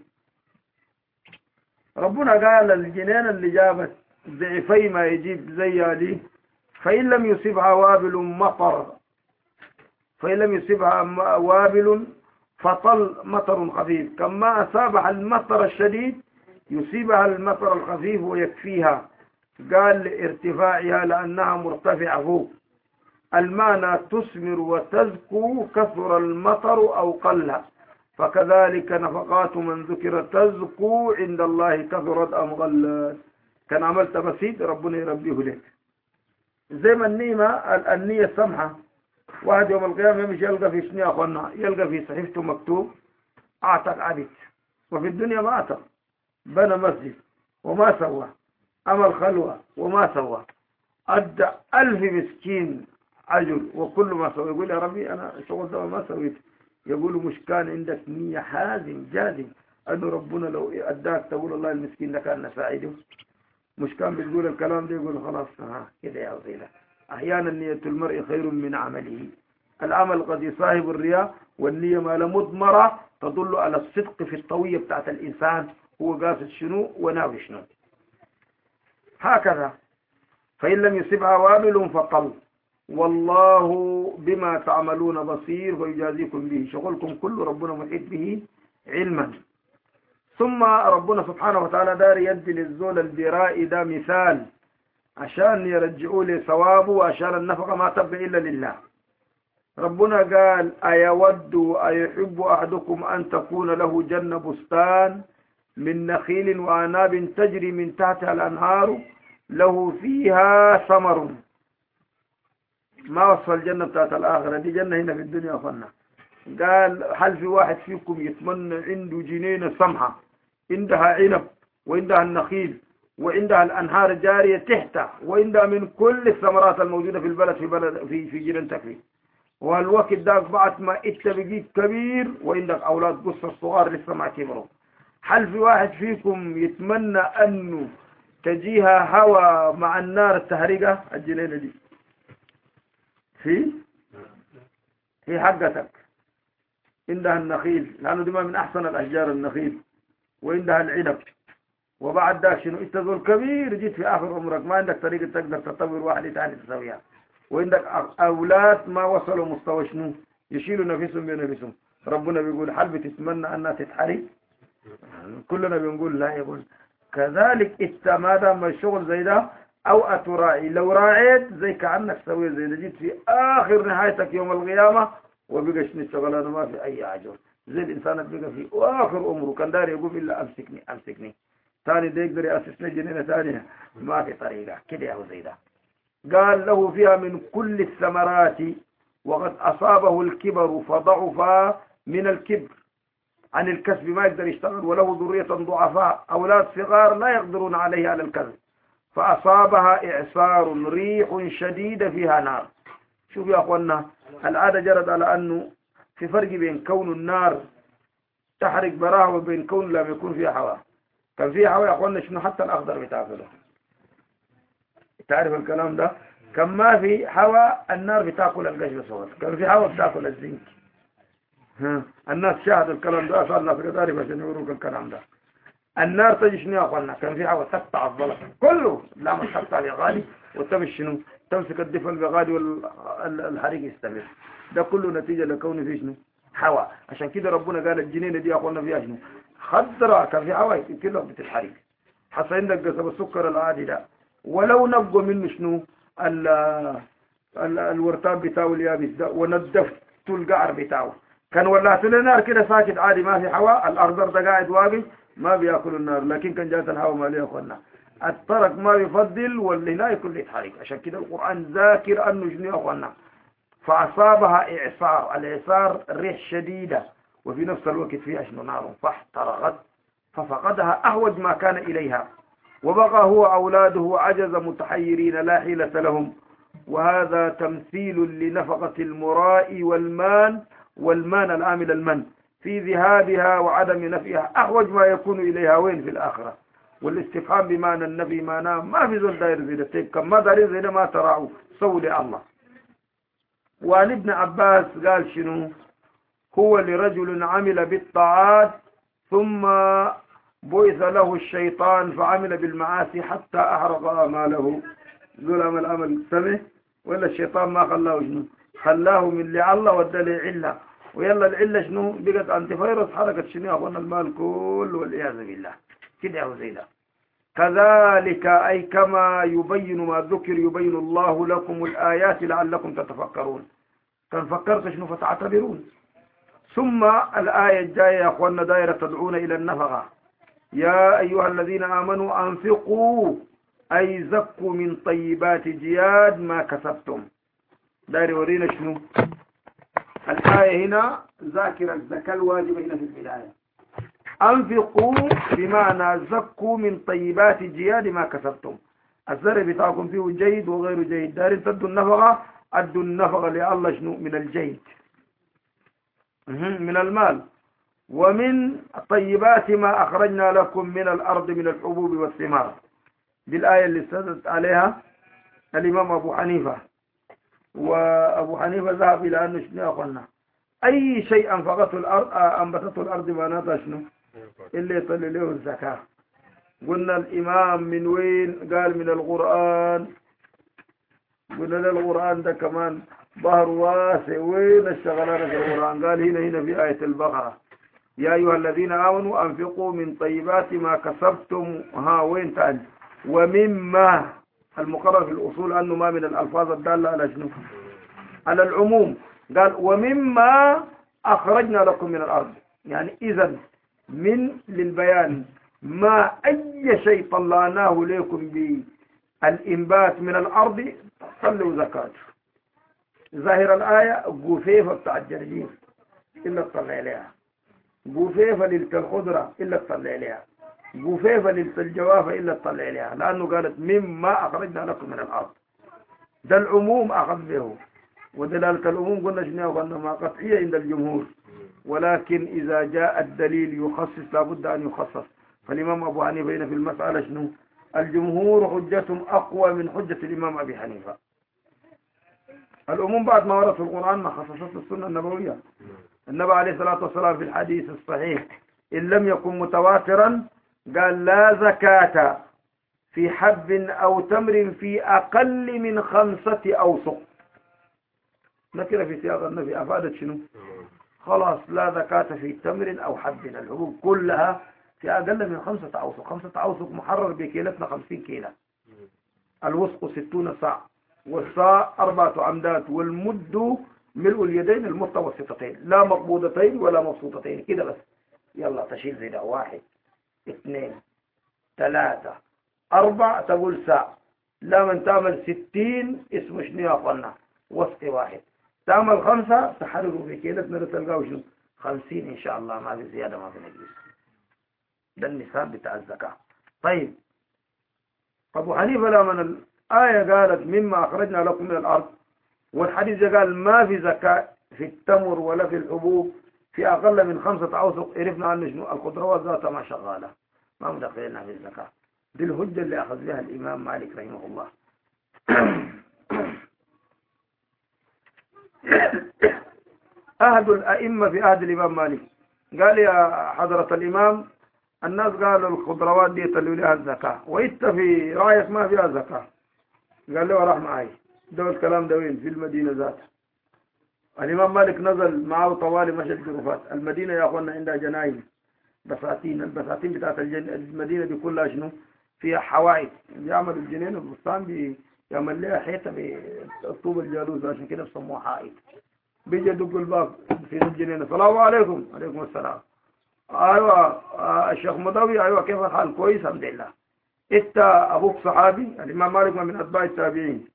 ربنا قال الجنينة اللي جابت ضعيفي ما يجيب زيها دي، فإن لم يصيبها وابل مطر، فإن لم يصيبها وابل فطل مطر خفيف، كما أصابها المطر الشديد يصيبها المطر الخفيف ويكفيها. قال لارتفاعها لأنها مرتفعة فوق. المعنى تثمر وتزكو كثر المطر أو قل، فكذلك نفقات من ذكر تزكو عند الله كثرت أم قلت. كان عملت بسيط ربنا يربيه لك. زي ما النيمة النية السمحة، واحد يوم القيامة يمشي يلقى في شنو يا أخوانا؟ يلقى في صحيفته مكتوب أعتق عبد، وفي الدنيا ما أعتق، بنى مسجد وما سوى، عمل خلوة وما سوى، أدى ألف مسكين عجل وكل ما سوى. يقول يا ربي أنا شغل ده ما سويت. يقول مش كان عندك نية حازم جازم أنه ربنا لو أداك تقول الله المسكين لكان نساعده؟ مش كان بتقول الكلام ده؟ يقول خلاص ها كده يا وزيلة. أحيانا نية المرء خير من عمله. العمل قد يصاحب الرياء، والنية ما لمضمرة تدل على الصدق في الطوية بتاعت الإنسان، هو قاصد شنو وناوي شنو. هكذا فإن لم يصبها وابل فطل والله بما تعملون بصير ويجازيكم به. شغلكم كله ربنا محيط به علما. ثم ربنا سبحانه وتعالى دار يدي للزول البراء ده مثال عشان يرجعوا لي ثوابه، وعشان النفقة ما تبقى إلا لله. ربنا قال أيود أيحب أحدكم أن تكون له جنة بستان من نخيل وعناب تجري من تحتها الأنهار له فيها ثمر. ما وصف الجنة بتاعت الآخرة دي، جنة هنا في الدنيا فنا. قال هل في واحد فيكم يتمنى عنده جنينة سمحة عندها عنب وعندها النخيل وعندها الأنهار جارية تحتها وعندها من كل الثمرات الموجودة في البلد في بلد في في جنينتك فيه، والوقت داك بعد ما انت بقيت كبير وعندك أولاد قصة صغار لسه ما كبروا، هل في واحد فيكم يتمنى أنه تجيها هوا مع النار تهرقها؟ الجنينة دي في هي حقتك، عندها النخيل لأنه دي ما من أحسن الأشجار النخيل، وعندها العنب. وبعد ذاك شنو؟ انت ذو الكبير جيت في آخر عمرك ما عندك طريقة تقدر تطور واحد ثاني تسويها، وعندك أولاد ما وصلوا مستوى شنو يشيلوا نفسهم بنفسهم. ربنا بيقول هل بتتمنى أنها تتحرق؟ كلنا بنقول لا. يقول كذلك انت ما دام الشغل زي ده او اتراعي، لو راعيت زي كأنك سويت زي ده، جيت في اخر نهايتك يوم القيامة وبقى شنو الشغلانه ما في اي اجر. زي الانسان اللي بقى في اخر عمره كان داري يقول الا امسكني امسكني، ثاني ده يقدر ياسسني جنينه ثانيه ما في طريقه كده يا زي ده. قال له فيها من كل الثمرات وقد اصابه الكبر فضعف من الكبر عن الكسب ما يقدر يشتغل، وله ذرية ضعفاء أولاد صغار لا يقدرون عليه على الكسب، فأصابها إعصار ريح شديدة فيها نار. شوف يا أخوانا العادة جرت على أنه في فرق بين كون النار تحرق براها وبين كون لم يكون فيها هواء. كان فيها هواء يا أخوانا شنو حتى الأخضر بتاكله، تعرف الكلام ده؟ كان ما في هواء النار بتاكل القشر صغير، كان في هواء بتاكل الزنك. ها الناس شاهدوا الكلام ده، صار الناس كذلك عشان يوروك الكلام ده. النار تجي شنو يا اخوانا؟ كان في هواء تقطع الظلف كله، لا ما تقطع بغالي وتمشي شنو؟ تمسك الدفء البغالي والحريق يستمر. ده كله نتيجه لكون في شنو؟ هواء. عشان كده ربنا قال الجنينه دي يا اخوانا فيها شنو؟ خضراء، كان في هواء كلها بتتحرق. حصل عندك قصب السكر العادي ده ولو نبقوا منه شنو؟ ال ال الورتان بتاعه اليابس ده ونظفت القعر بتاعه كان ولعت له نار كده ساكت عادي ما في هواء، الأخضر ده قاعد واقف ما بياكل النار، لكن كان جات الهواء ما ليه أخوانا. الترك ما يفضل واللي لا يكون يتحرك. عشان كده القرآن ذاكر أنه شنو يا أخوانا، فأصابها إعصار. الإعصار الريح شديدة وفي نفس الوقت فيها شنو نار فاحترقت ففقدها أهوج ما كان إليها، وبقى هو أولاده عجز متحيرين لا حيلة لهم. وهذا تمثيل لنفقة المراء والمان والمان العامل المن في ذهابها وعدم نفيها أحوج ما يكون إليها وين في الآخرة. والاستفهام بمعنى النفي معناه ما في زول داير زي ده، طيب كم ما داير زي ده ما تراعوا سولي الله. وعن ابن عباس قال شنو، هو لرجل عمل بالطاعات ثم بعث له الشيطان فعمل بالمعاصي حتى أحرق أعماله. ذو العمل عمل سمه ولا الشيطان ما خلاه شنو، خلاه من لعله ودى علة، ويلا العلة شنو بقت أنت فيروس حركة شنو يا أخوانا المال كله والعياذ بالله كده يا زي ده. كذلك أي كما يبين ما ذكر يبين الله لكم الآيات لعلكم تتفكرون. كان فكرت شنو فتعتبرون. ثم الآية الجاية يا أخوانا دائرة تدعون إلى النفقة. يا أيها الذين آمنوا أنفقوا أي زكوا من طيبات جياد ما كسبتم. دائرة ورينا شنو الآية هنا ذاكر الزكاة الواجبة هنا في البداية. أنفقوا بمعنى زكوا من طيبات جياد ما كسبتم. الزرع بتاعكم فيه جيد وغير جيد، دار تدوا النفقة أدوا النفقة لله شنو من الجيد من المال. ومن طيبات ما أخرجنا لكم من الأرض من الحبوب والثمار. دي الآية اللي استدلت عليها الإمام أبو حنيفة. وأبو حنيفة ذهب إلى أنه شنو أخونا أي شيء أنفقته الأرض أنبتته الأرض معناتها شنو اللي يطلع له الزكاة. قلنا الإمام من وين؟ قال من القرآن. قلنا للقرآن ده كمان ظهر واسع. وين الشغلانة في القرآن؟ قال هنا هنا في آية البقرة يا أيها الذين آمنوا أنفقوا من طيبات ما كسبتم. ها وين تاني؟ ومما المقرر في الأصول أنه ما من الألفاظ الدالة على شنو على العموم. قال ومما أخرجنا لكم من الأرض، يعني إذن من للبيان ما أي شيء طلعناه لكم بالإنبات من الأرض صلوا زكاته. ظاهر الآية قفيفة بتاع الجرجير إلا تطلع عليها، قفيفة للخضرة إلا تطلع عليها، قفيفة للجوافة إلا تطلع عليها، لأنه قالت مما أخرجنا لكم من الأرض. ده العموم أخذ به. ودلالة العموم قلنا شنو قلنا ما قطعية عند الجمهور، ولكن إذا جاء الدليل يخصص لابد أن يخصص. فالإمام أبو حنيفة هنا في المسألة شنو الجمهور حجتهم أقوى من حجة الإمام أبي حنيفة. العموم بعد ما ورد في القرآن ما خصصت السنة النبوية. النبي عليه الصلاة والسلام في الحديث الصحيح إن لم يكن متواترا قال لا زكاة في حب أو تمر في أقل من خمسة أوسق. نكرة في سياق النبي أفادت شنو خلاص لا زكاة في تمر أو حب، الحبوب كلها في أقل من خمسة أوسق. خمسة أوسق محرر بكيلتنا خمسين كيلة. الوسق ستون صاع، والصاع أربعة عمدات، والمد ملء اليدين المتوسطتين لا مقبوضتين ولا مبسوطتين كده بس. يلا تشيل زي ده واحد اثنين ثلاثة أربعة تقول ساعة. لا من تعمل ستين اسمه شنو يا أخوانا وسط واحد. تعمل خمسة تحرروا في كيلتنا تلقاوا شنو خمسين إن شاء الله، ما في زيادة ما في نقص. ده النساب بتاع الزكاة. طيب أبو حنيفة لما الآية قالت مما أخرجنا لكم من الأرض، والحديث قال ما في زكاة في التمر ولا في الحبوب في أقل من خمسة أوسق، عرفنا أن شنو الخضروات ذاتها ما شغالة ما مدخلينها في الزكاة. دي الهجة اللي أخذ بها الإمام مالك رحمه الله. أهد الأئمة في أهد الإمام مالك قال يا حضرة الإمام الناس قالوا الخضروات دي تلو لها الزكاة وإنت في رأيك ما فيها زكاة. قال له راح معي. ده الكلام ده وين؟ في المدينة ذاتها. الإمام مالك نزل معه طوالي مشى الجرفات. المدينة يا أخوانا عندها جناين بساتين. البساتين بتاعت المدينة دي كلها شنو فيها حوائط. بيعمل الجنين البستان بيعمل لها حيطة بالطوب الجالوز عشان كده بسموها حائط. بيجي يدق الباب في الجنينة، السلام عليكم. عليكم السلام. ايوه آه الشيخ مضوي، ايوه كيف الحال؟ كويس الحمد لله. انت ابوك صحابي؟ الامام مالك من اتباع التابعين،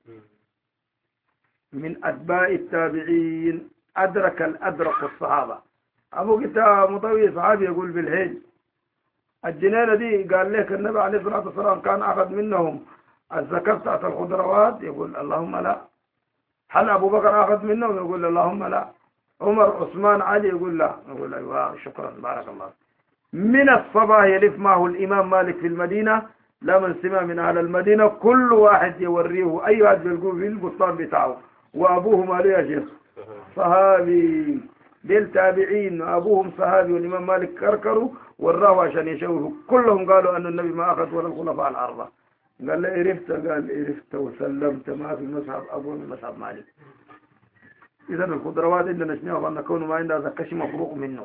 من اتباع التابعين، ادرك الادرك الصحابه. ابوك انت مضوي صحابي؟ يقول بالحج. الجنينه دي قال لك النبي عليه الصلاه والسلام كان اخذ منهم الزكاه بتاعت الخضروات؟ يقول اللهم لا. هل ابو بكر اخذ منهم؟ يقول اللهم لا. عمر عثمان علي؟ يقول لا. يقول ايوه شكرا بارك الله. من الصباح يلف معه الامام مالك في المدينه، لا من سمع من اهل المدينه كل واحد يوريه اي واحد بيلقوه في البستان بتاعه، وابوه مالي يا شيخ صحابي، ديل تابعين ابوهم صحابي، والامام مالك كركروا وراه عشان يشوفوا. كلهم قالوا ان النبي ما اخذ ولا الخلفاء الاربعه. قال له عرفت؟ قال عرفت وسلمت، ما في مذهب ابو من مذهب مالك. اذا الخضروات عندنا شنو؟ ان كونه ما عندها زكاه مفروغ منه.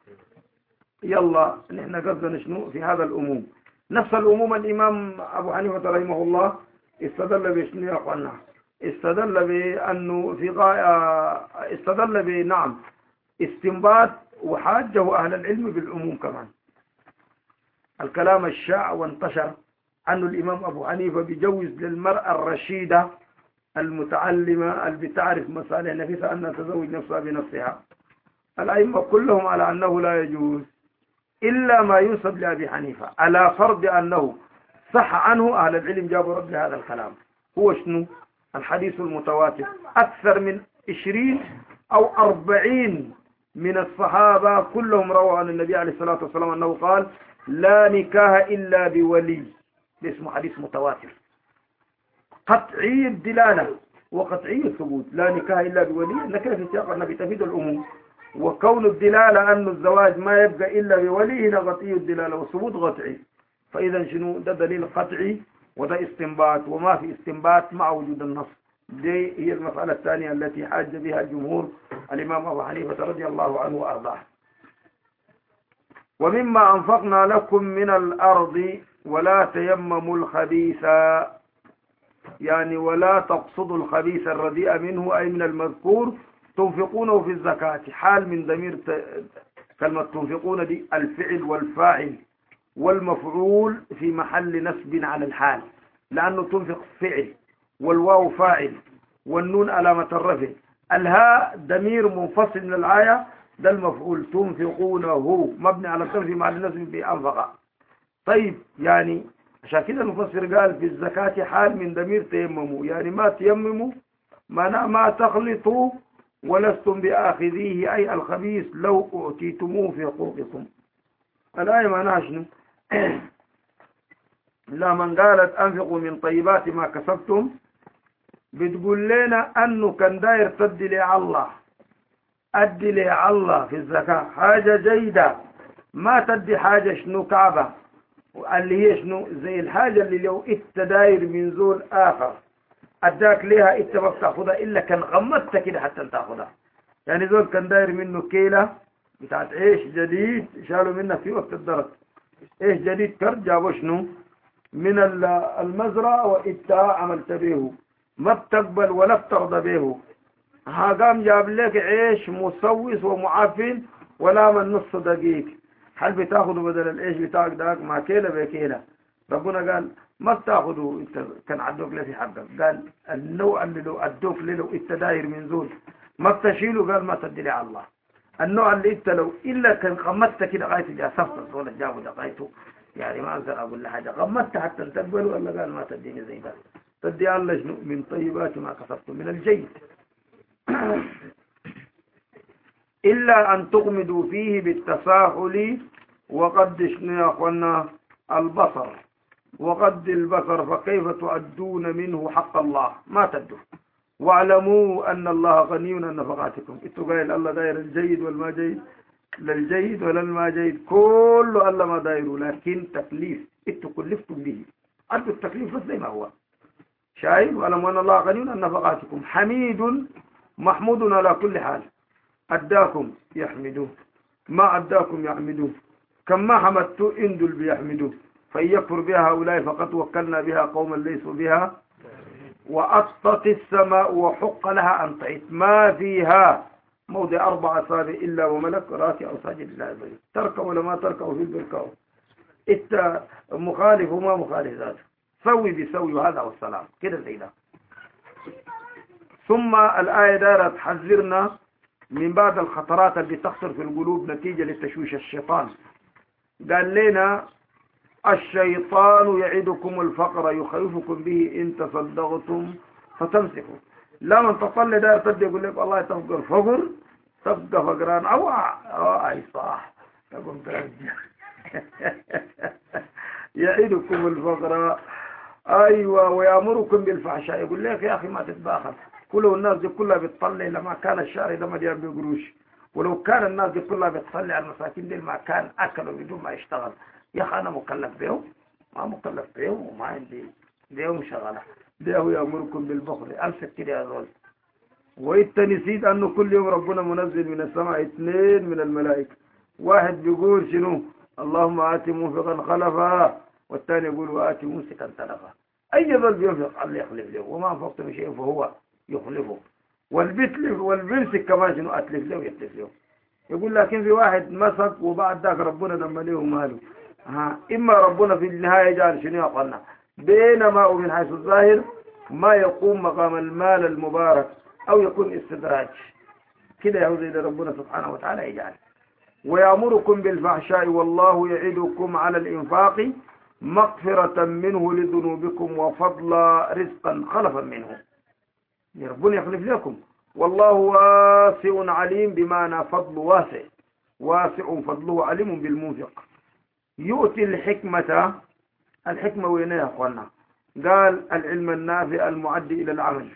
يلا نحن قصدنا شنو في هذا الاموم؟ نفس الاموم الامام ابو حنيفه رحمه الله استدل بشنو يا اخوانا؟ استدل بانه في غايه، استدل بنعم استنباط، وحاجه اهل العلم بالعموم كمان. الكلام الشاع وانتشر عنه الامام ابو حنيفه بيجوز للمراه الرشيده المتعلمه اللي بتعرف مصالح نفسها ان تزوج نفسها بنفسها. الائمه كلهم على انه لا يجوز إلا ما ينسب لأبي حنيفة، على فرض أنه صح عنه. أهل العلم جابوا رد لهذا الكلام. هو شنو؟ الحديث المتواتر، أكثر من عشرين أو أربعين من الصحابة كلهم رووا عن النبي عليه الصلاة والسلام أنه قال لا نكاح إلا بولي. اسمه حديث متواتر قطعي الدلالة وقطعي الثبوت. لا نكاح إلا بولي، أنك في سياق النبي تفيد الأمور، وكون الدلالة أن الزواج ما يبقى إلا بولي هنا قطعي الدلالة، والثبوت قطعي. فإذا شنو؟ ده دليل قطعي وده استنباط، وما في استنباط مع وجود النص. دي هي المسألة الثانية التي حاج بها جمهور الإمام أبو حنيفة رضي الله عنه وأرضاه. ومما أنفقنا لكم من الأرض ولا تيمموا الخبيث، يعني ولا تقصدوا الخبيث الرديء منه، أي من المذكور تنفقونه في الزكاة. حال من ضمير كلمة تنفقون دي الفعل والفاعل والمفعول في محل نسب على الحال، لأنه تنفق فعل والواو فاعل والنون علامة الرفع، الهاء ضمير منفصل من الآية، ده المفعول تنفقونه مبني على الصرف في محل نسب بأنفق. طيب يعني عشان كده المفسر قال في الزكاة حال من ضمير تيمموا، يعني ما تيمموا ما ما تخلطوا ولستم بآخذيه، أي الخبيث لو أعطيتموه في حقوقكم. الآية معناها شنو؟ لا من قالت أنفقوا من طيبات ما كسبتم، بتقول لنا أنه كان داير تدي لي الله، أدي لي الله في الزكاة حاجة جيدة، ما تدي حاجة شنو كعبة، اللي هي شنو زي الحاجة اللي لو التداير من زول آخر أداك ليها إنت ما بتاخدها إلا كان غمضت كده حتى تاخدها. يعني زول كان داير منه كيلة بتاعت عيش جديد شالوا منها في وقت الدرس، عيش جديد كرد جابوا شنو من المزرعة وإنت عملت به، ما بتقبل ولا بترضى به، ها قام جاب لك عيش مسوس ومعفن ولا من نص دقيق، هل بتاخده بدل العيش بتاعك داك مع كيلة بكيلة؟ ربنا قال ما بتاخده انت كان عدوك له في حقك، قال النوع اللي لو ادوك له لو انت داير من زول ما بتشيله، قال ما تدري على الله. النوع اللي انت لو الا كان غمضت كده غايته جا صفت ولا جابه دقايته، يعني ما اقدر اقول له حاجه، غمضت حتى تقبل ولا قال ما تديني زي ده، تدي الله شنو من طيبات ما كسبتم من الجيد. إلا أن تغمدوا فيه بالتساهل وقد شنو يا أخوانا البصر، وقد البصر، فكيف تؤدون منه حق الله؟ ما تدوا. واعلموا أن الله غني عن نفقاتكم. إنتوا قايل الله داير الجيد والما جيد، للجيد ولا الما جيد، كل الله ما دايره، لكن تكليف إنتوا كلفتم به، أدوا التكليف بس زي ما هو. شايف؟ واعلموا أن الله غني عن نفقاتكم حميد محمود على كل حال. أداكم يحمدوه، ما أداكم يحمدوه، كما حمدتوا إندل بيحمدوه، فإن يكفر بها هؤلاء فقد وكلنا بها قوما ليسوا بها وأسطت السماء وحق لها أن تعيد ما فيها موضع أربع أصابع إلا وملك راكع أو ساجد لله عز وجل. تركه ولا ما تركه في البركة، انت مخالف وما مخالف ذاته، سوي بسوي، وهذا هو السلام كده زي ده. ثم الآية دارت تحذرنا من بعض الخطرات اللي تخطر في القلوب نتيجة لتشويش الشيطان. قال لنا الشيطان يعدكم الفقر يخوفكم به إن تصدقتم فتمسكوا. لما تطلع دار تبدأ يقول لك والله تبقى الفقر، تبقى فقران أو أي صح تقوم ترجع يعدكم الفقر أيوة ويأمركم بالفحشاء. يقول لك يا أخي ما تتباخر، كل الناس دي كلها بتطلع لما كان الشارع ده مليان بقروش، ولو كان الناس دي كلها بتطلع على المساكين دي ما كان أكلوا بدون ما يشتغل. يا أخي أنا مكلف بيهم؟ ما مكلف بيهم وما عندي بيهم شغلة. ده هو يأمركم بالبخل. أمسك كده يا زول. وإنت نسيت أنه كل يوم ربنا منزل من السماء اثنين من الملائكة، واحد بيقول شنو؟ اللهم آتي منفقا خلفا، والثاني يقول وآتي ممسكا تلفا. أي ظل بينفق الله يخلف له، وما أنفقت من شيء فهو يخلفه. والبتلف والبمسك كمان شنو؟ أتلف له ويتلف له. يقول لكن في واحد مسك وبعد ذاك ربنا لما له ماله. ها إما ربنا في النهاية يجعل شنو يقولنا بينما ومن حيث الظاهر ما يقوم مقام المال المبارك أو يكون استدراج كده يا زي ربنا سبحانه وتعالى يجعل. ويأمركم بالفحشاء والله يعدكم على الإنفاق مغفرة منه لذنوبكم وفضلا رزقا خلفا منه. يا ربنا يخلف لكم. والله واسع عليم بمعنى فضل واسع، واسع فضله عليم بالمنفق. يؤتي الحكمة. الحكمة وين يا أخوانا؟ قال العلم النافع المعدي إلى العمل.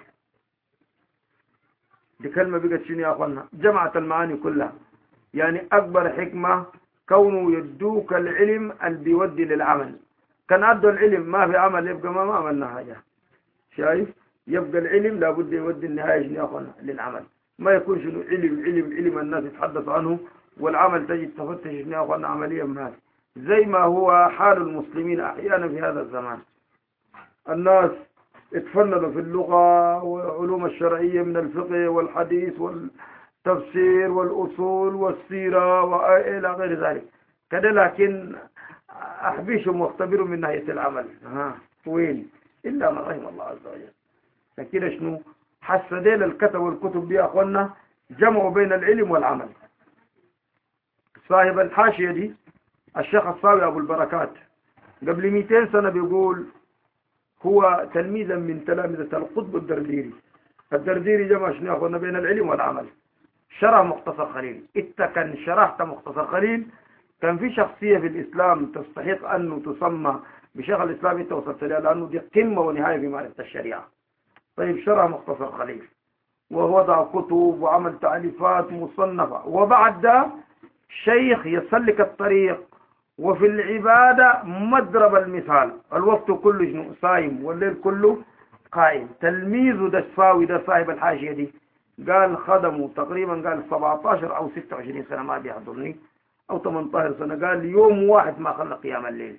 دي كلمة بقت شنو يا أخوانا؟ جمعت المعاني كلها. يعني أكبر حكمة كونه يدوك العلم اللي بيودي للعمل. كان أدوا العلم ما في عمل يبقى ما, ما عملنا حاجة. شايف؟ يبقى العلم لابد يودي النهاية شنو يا أخوانا؟ للعمل. ما يكون شنو علم علم علم الناس يتحدثوا عنه والعمل تجي تفتش شنو يا أخوانا عمليا ما زي ما هو حال المسلمين أحيانا في هذا الزمان. الناس اتفننوا في اللغة والعلوم الشرعية من الفقه والحديث والتفسير والأصول والسيرة وإلى غير ذلك كده، لكن أحبيشهم واختبروا من ناحية العمل. ها وين؟ إلا من رحم الله عز وجل. لكن شنو حسدين الكتب والكتب دي أخوانا جمعوا بين العلم والعمل. صاحب الحاشية دي الشيخ الصاوي أبو البركات قبل مئتين سنة بيقول هو تلميذا من تلامذة القطب الدرديري. الدرديري جمع شنو ياخذنا بين العلم والعمل. شرح مختصر خليل. إنت كان شرحت مختصر خليل كان في شخصية في الإسلام تستحق أن تسمى بشيخ الإسلام أنت وصلت لها، لأنه دي قمة ونهاية في معرفة الشريعة. طيب شرح مختصر خليل ووضع كتب وعمل تأليفات مصنفة، وبعد ده شيخ يسلك الطريق وفي العبادة مضرب المثال. الوقت كله شنو صايم والليل كله قائم. تلميذه ده السفاوي ده صاحب الحاشية دي قال خدمه تقريبا قال سبعة عشر أو ستة وعشرين سنة ما بيحضرني أو ثمانية عشر سنة، قال يوم واحد ما خلى قيام الليل.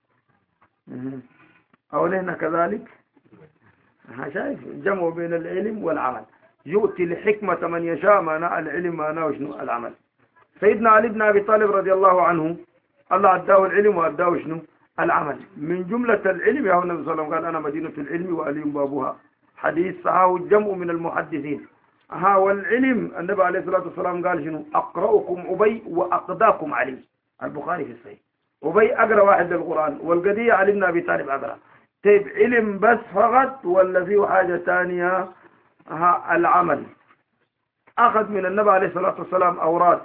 أو نحن كذلك. شايف جمع بين العلم والعمل. يؤتي الحكمة من يشاء، معناه العلم معناه شنو العمل. سيدنا علي بن أبي طالب رضي الله عنه الله أداه العلم وأداه شنو العمل. من جملة العلم يا النبي صلى الله عليه وسلم قال أنا مدينة العلم وعلي بابها. حديث صحاه الجمع من المحدثين. ها والعلم النبي عليه الصلاة والسلام قال شنو أقرأكم أبي وأقداكم علي. البخاري في الصحيح. أبي أقرأ واحد القرآن والقضية علي بن أبي طالب أقرأ. طيب علم بس فقط ولا فيه حاجة ثانية؟ ها العمل. أخذ من النبي عليه الصلاة والسلام أوراد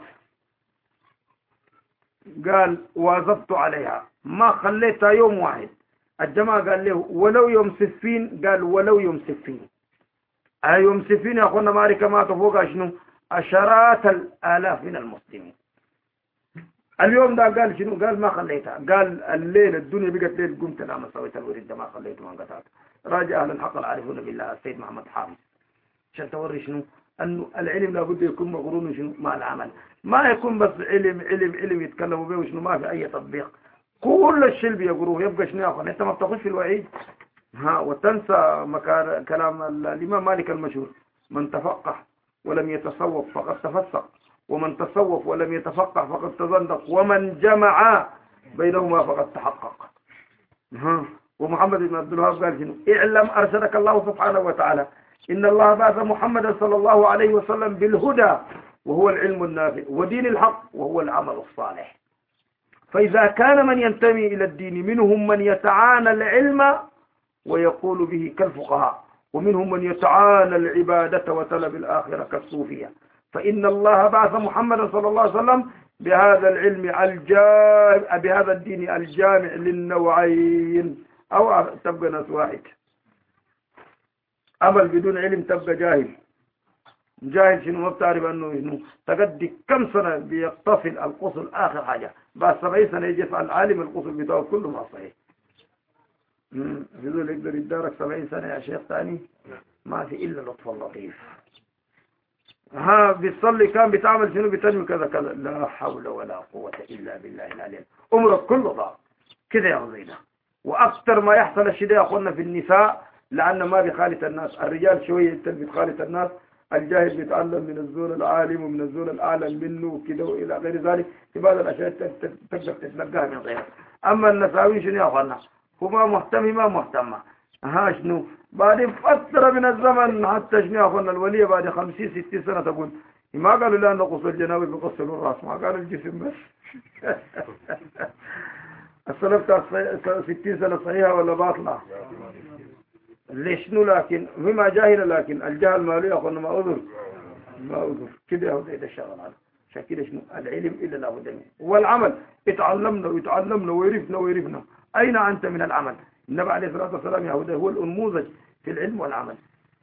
قال واظبت عليها ما خليتها يوم واحد. الجماعة قال له ولو يوم سفين، قال ولو يوم سفين. أي يوم سفين يا أخونا ماركة ما تفوق شنو عشرات الآلاف من المسلمين. اليوم ده قال شنو قال ما خليتها. قال الليل الدنيا بقت ليل قمت لا ما سويت الوريد ده ما خليته ما قطعت. راجع أهل الحق العارفون بالله السيد محمد حامد عشان توري شنو أنه العلم لابد يكون مقرون شنو مع العمل. ما يكون بس علم علم علم يتكلموا به وشنو ما في أي تطبيق. كل الشيء اللي بيقروه يبقى شنو يا أخوان أنت ما بتخش في الوعيد. ها وتنسى مكان كلام الإمام مالك المشهور من تفقه ولم يتصوف فقد تفسق، ومن تصوف ولم يتفقه فقد تزندق، ومن جمع بينهما فقد تحقق. ها ومحمد بن عبد الوهاب قال شنو؟ اعلم أرشدك الله سبحانه وتعالى إن الله بعث محمدا صلى الله عليه وسلم بالهدى وهو العلم النافع ودين الحق وهو العمل الصالح. فإذا كان من ينتمي إلى الدين منهم من يتعانى العلم ويقول به كالفقهاء، ومنهم من يتعانى العبادة وطلب الآخرة كالصوفية، فإن الله بعث محمدا صلى الله عليه وسلم بهذا العلم الجامع، بهذا الدين الجامع للنوعين. أو تبقى ناس واحد عمل بدون علم تبقى جاهل. جاهل شنو؟ ما بتعرف انه شنو. تقدي كم سنة بيقتصل القصل اخر حاجة، بعد سبعين سنة يجي يفعل العالم القصل بتاعه كله ما صحيح. في ذول يقدر يدارك سبعين سنة يا شيخ ثاني؟ ما في الا لطف اللطيف. ها بيصلي كان بتعمل شنو؟ بتنوي كذا كذا، لا حول ولا قوة الا بالله العلي. عمرك كله ضاع كده يا غزينا. واكثر ما يحصل الشيء ده يا اخوانا في النساء، لأن ما بخالط الناس. الرجال شوية بتخالط الناس، الجاهل بيتعلم من الزول العالم ومن الزول الأعلم منه وكده وإلى غير ذلك، في بعض الأشياء تقدر تتلقاها من غيره. أما النساوي شنو يا أخوانا؟ هو ما مهتم ما مهتمة. ها شنو؟ بعد فترة من الزمن حتى شنو يا أخوانا الولية بعد خمسين ستين سنة تقول ما قالوا لا نقص الجنابي بقصلوا الرأس، ما قالوا الجسم بس. السنة بتاع ستين سنة صحيحة ولا باطلة؟ ليش شنو؟ لكن بما جاهل، لكن الجهل ما له يا اخوانا ما اذر ما اذر كده هو ده الشغل هذا. عشان كده شنو العلم الا لابد منه، والعمل اتعلمنا ويتعلمنا ويرفنا ويرفنا. اين انت من العمل؟ النبي عليه الصلاه والسلام يا هو الانموذج في العلم والعمل.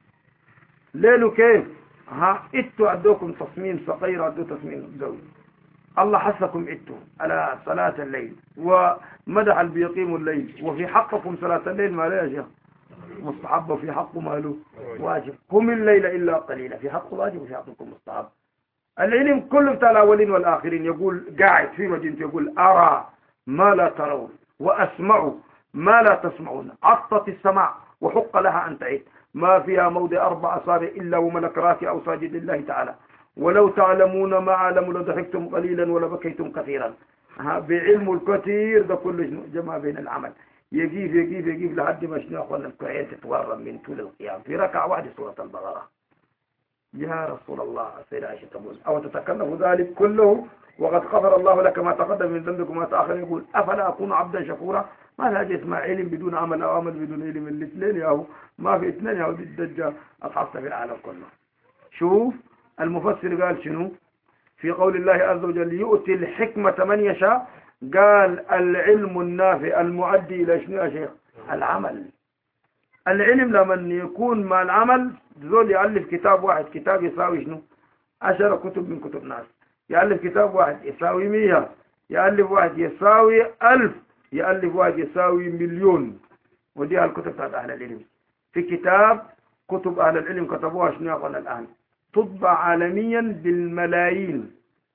ليله كيف؟ ها اتوا ادوكم تصميم صغير، ادوا تصميم قوي. الله حثكم اتوا على صلاه الليل ومدح اللي بيقيموا الليل، وفي حقكم صلاه الليل ما لا يا شيخ مستحب، وفي حقه ماله واجب. قم الليل إلا قليلا، في حقه واجب وفي حقكم مستحب. العلم كله بتاع الأولين والآخرين. يقول قاعد في مدينة يقول أرى ما لا ترون وأسمع ما لا تسمعون، عطت السماء وحق لها أن تعيد، ما فيها موضع أربع أصابع إلا وملك راكع أو ساجد لله تعالى، ولو تعلمون ما أعلم لضحكتم قليلا ولبكيتم كثيرا. بعلم الكثير ده كله جمع بين العمل. يجيب يجيب يجيب لحد ما شنو اخوانا الكعين تتورم من طول القيام في ركعه واحده سوره البقره. يا رسول الله السيدة عائشة تقول او تتكلم ذلك كله وقد غفر الله لك ما تقدم من ذنبك وما تاخر، يقول افلا اكون عبدا شكورا. ما لا اسمع علم بدون عمل او عمل بدون علم، الاثنين يا هو ما في اثنين يا هو الدجال اصحصت في العالم كله. شوف المفسر قال شنو في قول الله عز وجل يؤتي الحكمة من يشاء، قال العلم النافع المؤدي إلى شنو يا شيخ؟ العمل. العلم لمن يكون مع العمل. زول يألف كتاب واحد، كتاب يساوي شنو؟ عشر كتب من كتب ناس. يألف كتاب واحد يساوي مية، يألف واحد يساوي ألف، يألف واحد يساوي مليون. ودي الكتب بتاعت أهل العلم. في كتاب كتب أهل العلم كتبوها شنو يا أخوانا الآن؟ تطبع عالميا بالملايين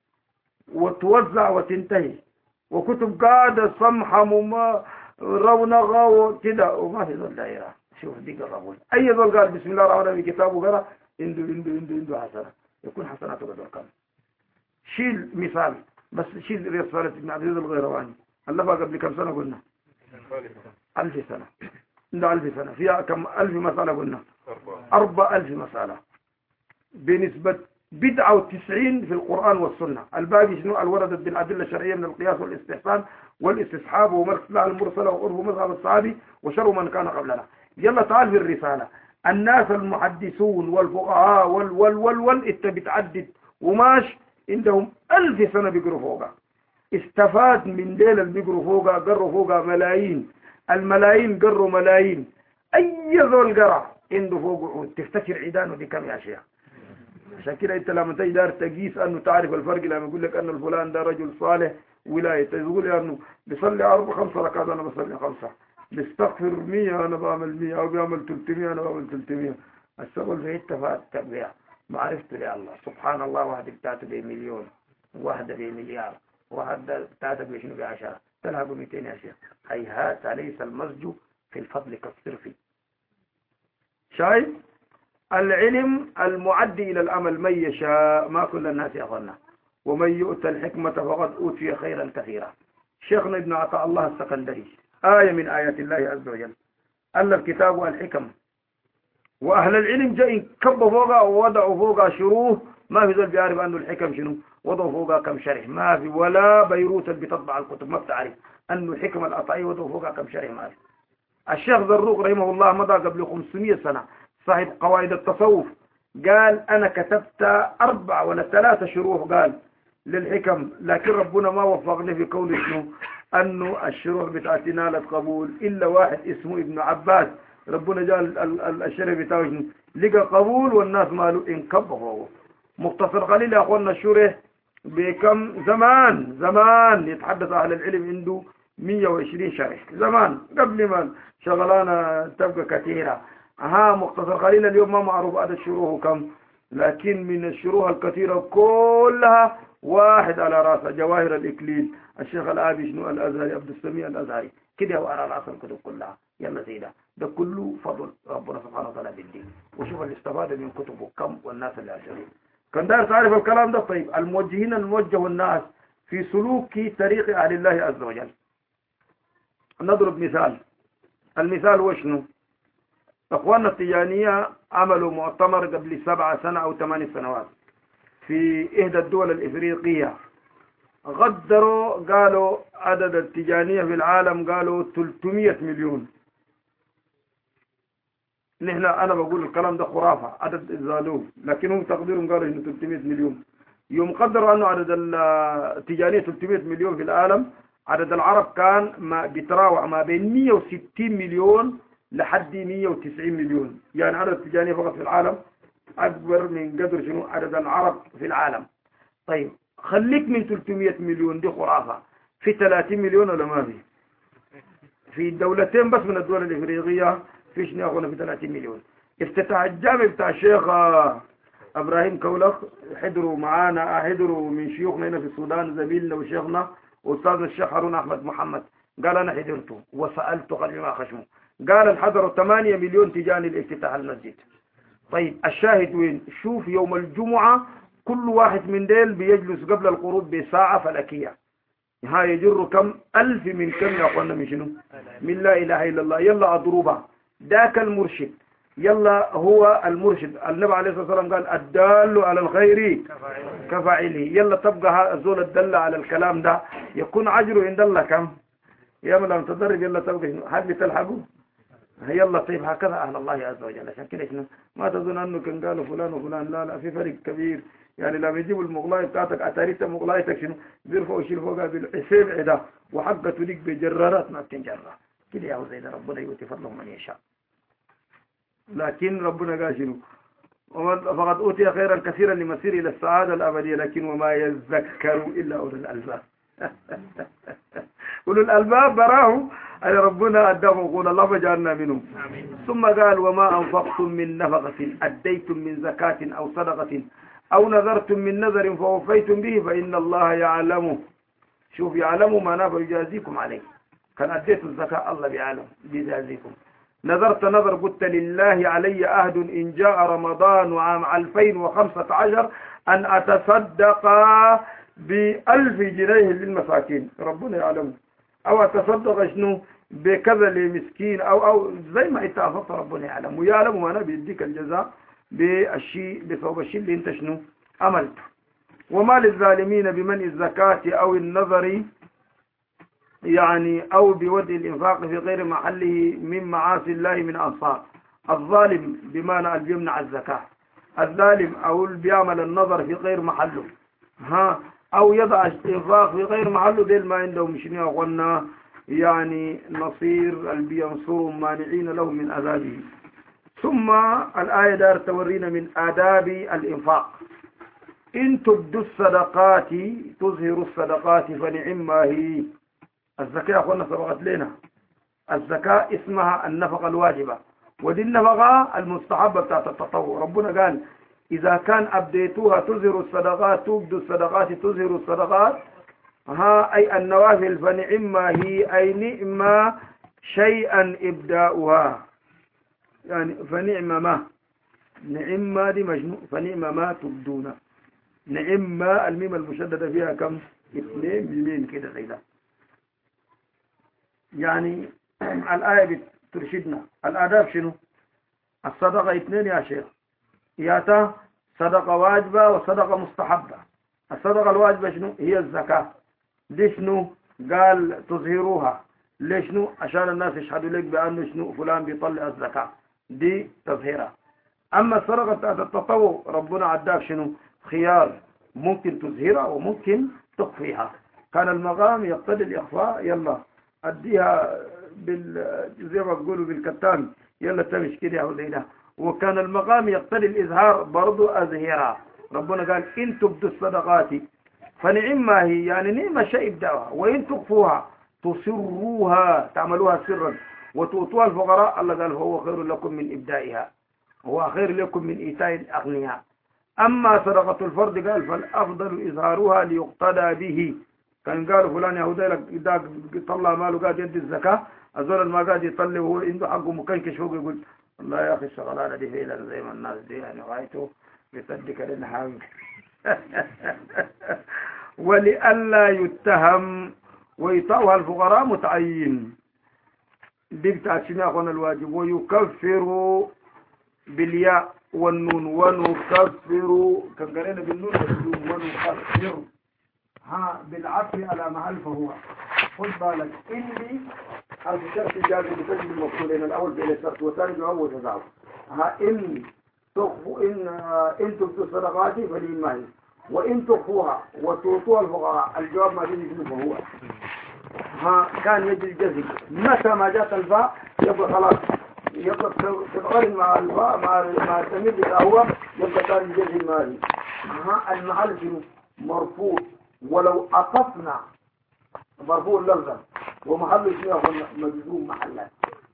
وتوزع وتنتهي، وكتب قاعدة صمحة وما رونقة وكده، وما في ذول دائرة. شوف دي قربون أي ذول قال بسم الله الرحمن الرحيم كتابه قرأ عنده عنده عنده عنده حسنة، يكون حسناته قدر كم. شيل مثال بس، شيل رسالة ابن عبد العزيز الغيرواني ألفها قبل كم سنة قلنا؟ ألف سنة. عنده ألف سنة فيها كم ألف مسألة قلنا؟ أربع ألف مسألة بنسبة بدعة وتسعين في القرآن والسنة. الباقي شنو؟ الوردت بالأدلة الشرعية من القياس والاستحسان والاستصحاب ومرسلة المرسلة وقرب مذهب الصحابي وشر من كان قبلنا. يلا تعال في الرسالة. الناس المحدثون والفقهاء وال وال وال وال انت بتعدد وماش عندهم ألف سنة بيقروا فوقها. استفاد من ديل اللي بيقروا فوقها، قروا فوقها ملايين، الملايين قروا ملايين. أي ذول قرأ عنده فوق تفتكر عيدانه دي كم يا شيخ؟ عشان كده انت لما تيجي دار تقيس انه تعرف الفرق، لما يقول لك ان الفلان ده رجل صالح ولايه، تقول انه بيصلي اربع خمسه ركعات انا بصلي خمسه، بيستغفر مية انا بعمل مية، او بيعمل ثلاثمية انا بعمل ثلاثمية. الشغل في اتفاق تبيع معرفته لله سبحان الله. واحد بتاعته بمليون، واحده بمليار، واحده بتاعته بشنو بعشرة، تلعب مئتين يا شيخ. هيهات ليس المسجد في الفضل كالصرف. شايف العلم المعدي إلى الأمل من يشاء، ما كل الناس يظنه. ومن يؤت الحكمة فقد أوتي خيرا كثيرا. شيخنا ابن عطاء الله السكندري آية من آيات الله عز وجل أن الكتاب والحكم، وأهل العلم جاء كبوا فوقها ووضعوا فوقها شروه، ما في ذل بيعرف أنه الحكم شنو، وضعوا فوقها كم شرح، ما في ولا بيروت بتطبع الكتب ما بتعرف أنه الحكم الأطعي وضعوا فوقها كم شرح، ما في. الشيخ ذروق رحمه الله مضى قبل خمسمائة سنة صاحب قواعد التصوف قال أنا كتبت أربع ولا ثلاثة شروح قال للحكم، لكن ربنا ما وفقني في قول شنو أنه الشروح بتاعتي نالت قبول إلا واحد اسمه ابن عباس، ربنا جاء الشرح بتاعه شنو لقى قبول والناس مالوا انكبوا. مختصر قليل يا أخوانا الشرح بكم زمان زمان يتحدث أهل العلم عنده مئة وعشرين شرح زمان قبل ما شغلانة تبقى كثيرة. ها مختصر قليل اليوم ما معروف هذا الشروح كم، لكن من الشروح الكثيرة كلها واحد على راسه جواهر الإكليل الشيخ الآبي شنو الأزهري عبد السميع الأزهري كده هو على راس الكتب كلها. يلا زيدا ده كله فضل ربنا سبحانه وتعالى بالدين. وشوف الاستفادة من كتبه كم والناس اللي عشرين كان دار تعرف الكلام ده. طيب الموجهين الموجه الناس في سلوك طريق أهل الله عز وجل. نضرب مثال، المثال هو شنو؟ اخواننا التجانية عملوا مؤتمر قبل سبع سنة او ثمان سنوات في احدى الدول الافريقية، غدروا قالوا عدد التجانية في العالم قالوا ثلاثمئة مليون. نحن انا بقول الكلام ده خرافة عدد ازالوه، لكنهم تقديرهم قالوا انه ثلاثمئة مليون. يوم قدروا انه عدد التجانية ثلاثمئة مليون في العالم، عدد العرب كان ما بيتراوح ما بين مئة وستين مليون لحد مئة وتسعين مليون، يعني عدد التجانية فقط في العالم أكبر من قدر شنو عدد العرب في العالم. طيب خليك من ثلاثمئة مليون دي خرافة، في ثلاثين مليون ولا ما في؟ في دولتين بس من الدول الإفريقية في شنو أخونا في ثلاثين مليون. افتتاح الجامع بتاع الشيخ إبراهيم كولخ حضروا معانا، حضروا من شيوخنا هنا في السودان زميلنا وشيخنا أستاذنا الشيخ هارون أحمد محمد، قال أنا حضرته وسألته قلبي ما خشمه، قال الحضروا ثمانية مليون تجاني لافتتاح المسجد. طيب الشاهد وين؟ شوف يوم الجمعة كل واحد من ديل بيجلس قبل الغروب بساعة فلكية، ها يجر كم ألف من كم يا أخوانا من شنو؟ من لا إله إلا الله. يلا أضربها ذاك المرشد، يلا هو المرشد. النبي عليه الصلاة والسلام قال الدال على الخير كفاعله. يلا تبقى زول الدل على الكلام ده يكون عجره عند الله كم؟ يا من لم تضرب يلا تبقى هل بتلحقوا؟ يلا طيب هكذا أهل الله عز وجل. عشان كده شنو ما تظن أنه كان قالوا فلان وفلان، لا لا في فرق كبير. يعني لما يجيبوا المغلاية بتاعتك أتاريت مغلايتك شنو بيرفعوا يشيل فوقها بالحساب عدا وحقة تليك بجرارات ما بتنجرها كده يا زيد. ربنا يؤتي فضله من يشاء، لكن ربنا قال شنو فقد أوتي خيرا كثيرا لمسير إلى السعادة الأبدية، لكن وما يذكر إلا أولو الألباب. أولو الألباب براه أي ربنا أداهم قول الله فجعلنا منهم. ثم قال وما أنفقتم من نفقة أديتم من زكاة أو صدقة أو نذرتم من نذر فوفيتم به فإن الله يعلمه. شوف يعلم ما نافع يجازيكم عليه. كان أديت الزكاة الله بيعلم بيجازيكم. نذرت نذر قلت لله علي أهد إن جاء رمضان وعام ألفين وخمسة عشر أن أتصدق بألف جنيه للمساكين، ربنا يعلم. أو أتصدق شنو بكذا لمسكين أو أو زي ما اتفقت ربنا يعلم ويعلم وأنا بيديك الجزاء بالشيء بثوب الشيء اللي انت شنو عملت. وما للظالمين بمنع الزكاة أو النظر يعني أو بودع الإنفاق في غير محله من معاصي الله من أنصار. الظالم بمعنى اللي بيمنع الزكاة، الظالم أو اللي بيعمل النظر في غير محله ها أو يضع الإنفاق في غير محله، ديل ما عندهم شنو قلنا يعني نصير اللي بينصرهم مانعين لهم من عذابه. ثم الآية دار تورينا من آداب الإنفاق. إن تبدوا الصدقات تظهروا الصدقات فنعم ما هي. الزكاة أخوانا سبقت لنا، الزكاة اسمها النفقة الواجبة، ودي النفقة المستحبة بتاعت التطوع. ربنا قال إذا كان أبديتوها تظهروا الصدقات تبدوا الصدقات تظهروا الصدقات ها أي النوافل فنعم ما هي أي نعم شيئا إبداؤها، يعني فنعم ما نعم ما دي مجنون، فنعم ما تبدون. نعم ما الميم المشددة فيها كم؟ اثنين ميمين كده زي ده. يعني الآية بترشدنا الآداب شنو؟ الصدقة اثنين يا شيخ، ياتا صدقة واجبة وصدقة مستحبة. الصدقة الواجبة شنو؟ هي الزكاة. دي شنو؟ قال تظهروها ليش شنو؟ عشان الناس يشهدوا لك بأنه شنو فلان بيطلع الزكاة، دي تظهيرها. أما الصدقة بتاعت التطوع ربنا عداك شنو؟ خيار، ممكن تظهرها وممكن تخفيها. كان المقام يقتضي الإخفاء، يلا أديها بال زي ما بيقولوا بالكتان، يلا تمشي كده أو زي ده. وكان المقام يقتضي الإظهار، برضو أظهرها. ربنا قال إن تبدوا الصدقات فنعم ما هي، يعني نعم شيء ابدأها، وإن تخفوها تصروها تعملوها سرا وتؤتوها الفقراء، الله قال هو خير لكم من إبدائها، هو خير لكم من إيتاء الأغنياء. أما صدقة الفرد قال فالأفضل إظهارها ليقتدى به. كان قالوا فلان يهودي لك إذا طلع ماله قاعد يدي الزكاة، أزول ما قاعد يطلع وهو عنده حقه مكنكش فوق، يقول والله يا أخي الشغلانة دي فعلا زي ما الناس دي يعني غايته بيصدق لنا حاجة. ولئلا يتهم ويطاوها الفقراء متعين. دي بتاعت شنو يا اخوانا الواجب؟ ويكفر بالياء والنون، ونكفر كان قرينا بالنون والنون، ونكفر ها بالعطف على محل فهو. خد بالك اللي الشرط جاز بسجل المفصولين، الاول بلا شرط والثاني بأول تزاوج. ها ان تخفوا ان ان تبدوا صدقات فلله، وان تخفوها وتؤتوها الفقراء، الجواب ما فيه شنو فهو. ها كان يجري الجزم، متى ما جاءت الفاء يبقى خلاص، يبقى تتغير مع الفاء مع مع التمييز بتاع هو، يبقى كان الجزم مالي. ها المحل شنو؟ مرفوع، ولو أطفنا مرفوع لفظا ومحل شنو مجزوم محلا.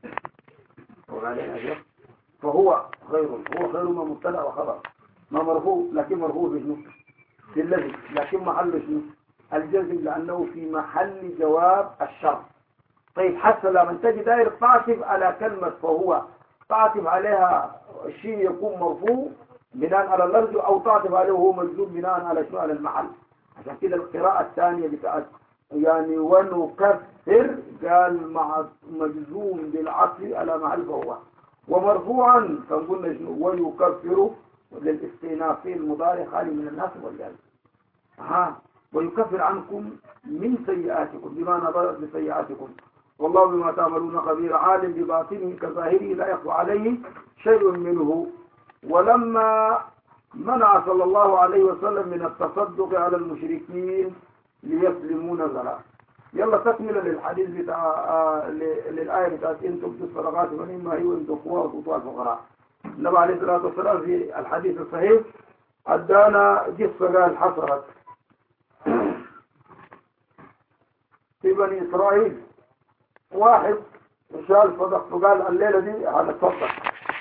فهو خير، هو خير ما مبتدأ وخبر، ما مرفوع لكن مرفوع بشنو؟ بالذي، لكن محل شنو؟ الجزم، لأنه في محل جواب الشرط. طيب حتى لما تجي داير تعطف على كلمة فهو، تعطف عليها الشيء يكون مرفوع بناء على اللفظ، أو تعطف عليه وهو مجزوم بناء على شنو؟ على المحل. عشان كده القراءة الثانية بتاعت يعني ونكفر قال مع مجزوم بالعطف على محل فهو، ومرفوعا كان قلنا شنو؟ ويكفر للاستئناف في المضارع خالي من الناس والجهل. ها ويكفر عنكم من سيئاتكم بما نظرت بسيئاتكم، والله بما تعملون خبير، عالم بباطنه كظاهره لا يخفى عليه شيء منه. ولما منع صلى الله عليه وسلم من التصدق على المشركين ليسلمون زلاء. يلا تكملة للحديث بتاع آه للآية بتاعت إن تبدوا الصدقات فإنما هي وإن تخفوها وتؤتوها الفقراء. النبي عليه الصلاة والسلام في الحديث الصحيح أدانا قصة قال حصلت في بني إسرائيل. واحد شال صدقته قال الليلة دي هنتصدق،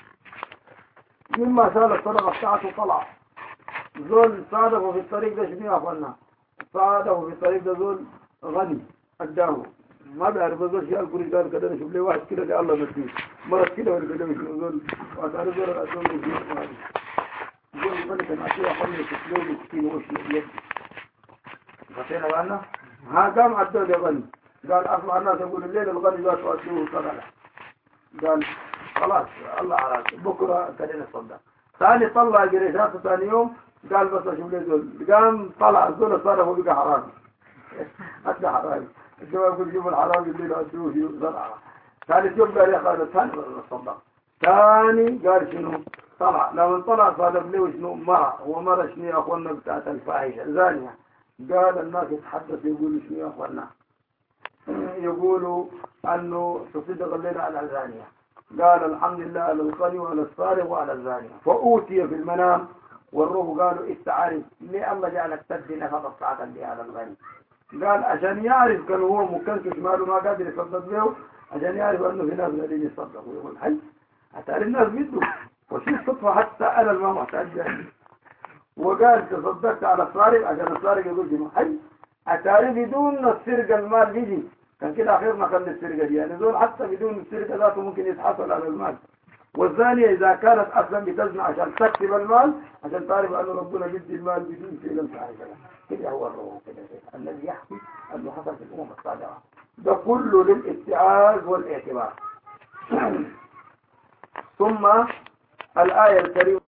مما شال الصدقة بتاعته طلع زول صادقه في الطريق ده شنو يا أخوانا؟ صادقه في الطريق ده زول غني قدامه، ما بيعرف زول شال كل قال كده نشوف لي واحد كده قال الله مسكين مرض كده ولا كده مش زول وتعرف زول الأسول مسكين زول يقول لك أنا أشياء أخوانا يشوف مسكين وش يد فسينا بأنا ها قام عدود يا غني قال أسمع الناس يقول الليل الغني ذات وأسلوه صدقة، قال خلاص الله عراك بكرة كدين الصدق. ثاني طلع جريشاته ثاني يوم قال بس أشوف لي زول، قام طلع الزول الصدق وبقى حرامي أدى حرامي. الجواب يقول شوف الحرامي الليل أسلوه في صدقة. ثالث يوم قال يا خالد ثاني الصدق. ثاني قال شنو؟ طلع لما طلع صادق له شنو؟ مرة ومرة شنو يا أخوانا بتاعت الفاحشة زانية. قال الناس يتحدث يقولوا شنو يا أخوانا؟ يقولوا أنه تصدق الليلة على الزانية. قال الحمد لله على الغني وعلى الصالح وعلى الزانية. فأوتي في المنام والروح قالوا استعارف ليه الله جعلك تدي نفقة ساعة دي على الغني؟ قال عشان يعرف كان هو مكنكش ماله ما قادر يصدق به، عشان يعرف أنه في ناس قاعدين يصدقوا. يقول حي أتعرف الناس بيدوا وشي الصدفة حتى أنا ما محتاج يعني. وقال تصدقت على السارق عشان السارق يقول جمع حي أتعرف بدون السرقة المال بيجي. كان كده أخيرنا خلي السرقة دي يعني دول حتى بدون السرقة ذاته ممكن يتحصل على المال. والثانية إذا كانت أصلا بتزنى عشان تكسب المال، عشان تعرف أن ربنا بيدي المال بدون فعل فاعل. كده هو الروح كده الذي يحكي أنه حصل في الأمم السابقة. ده كله للاتعاظ والاعتبار. ثم الآية الكريمة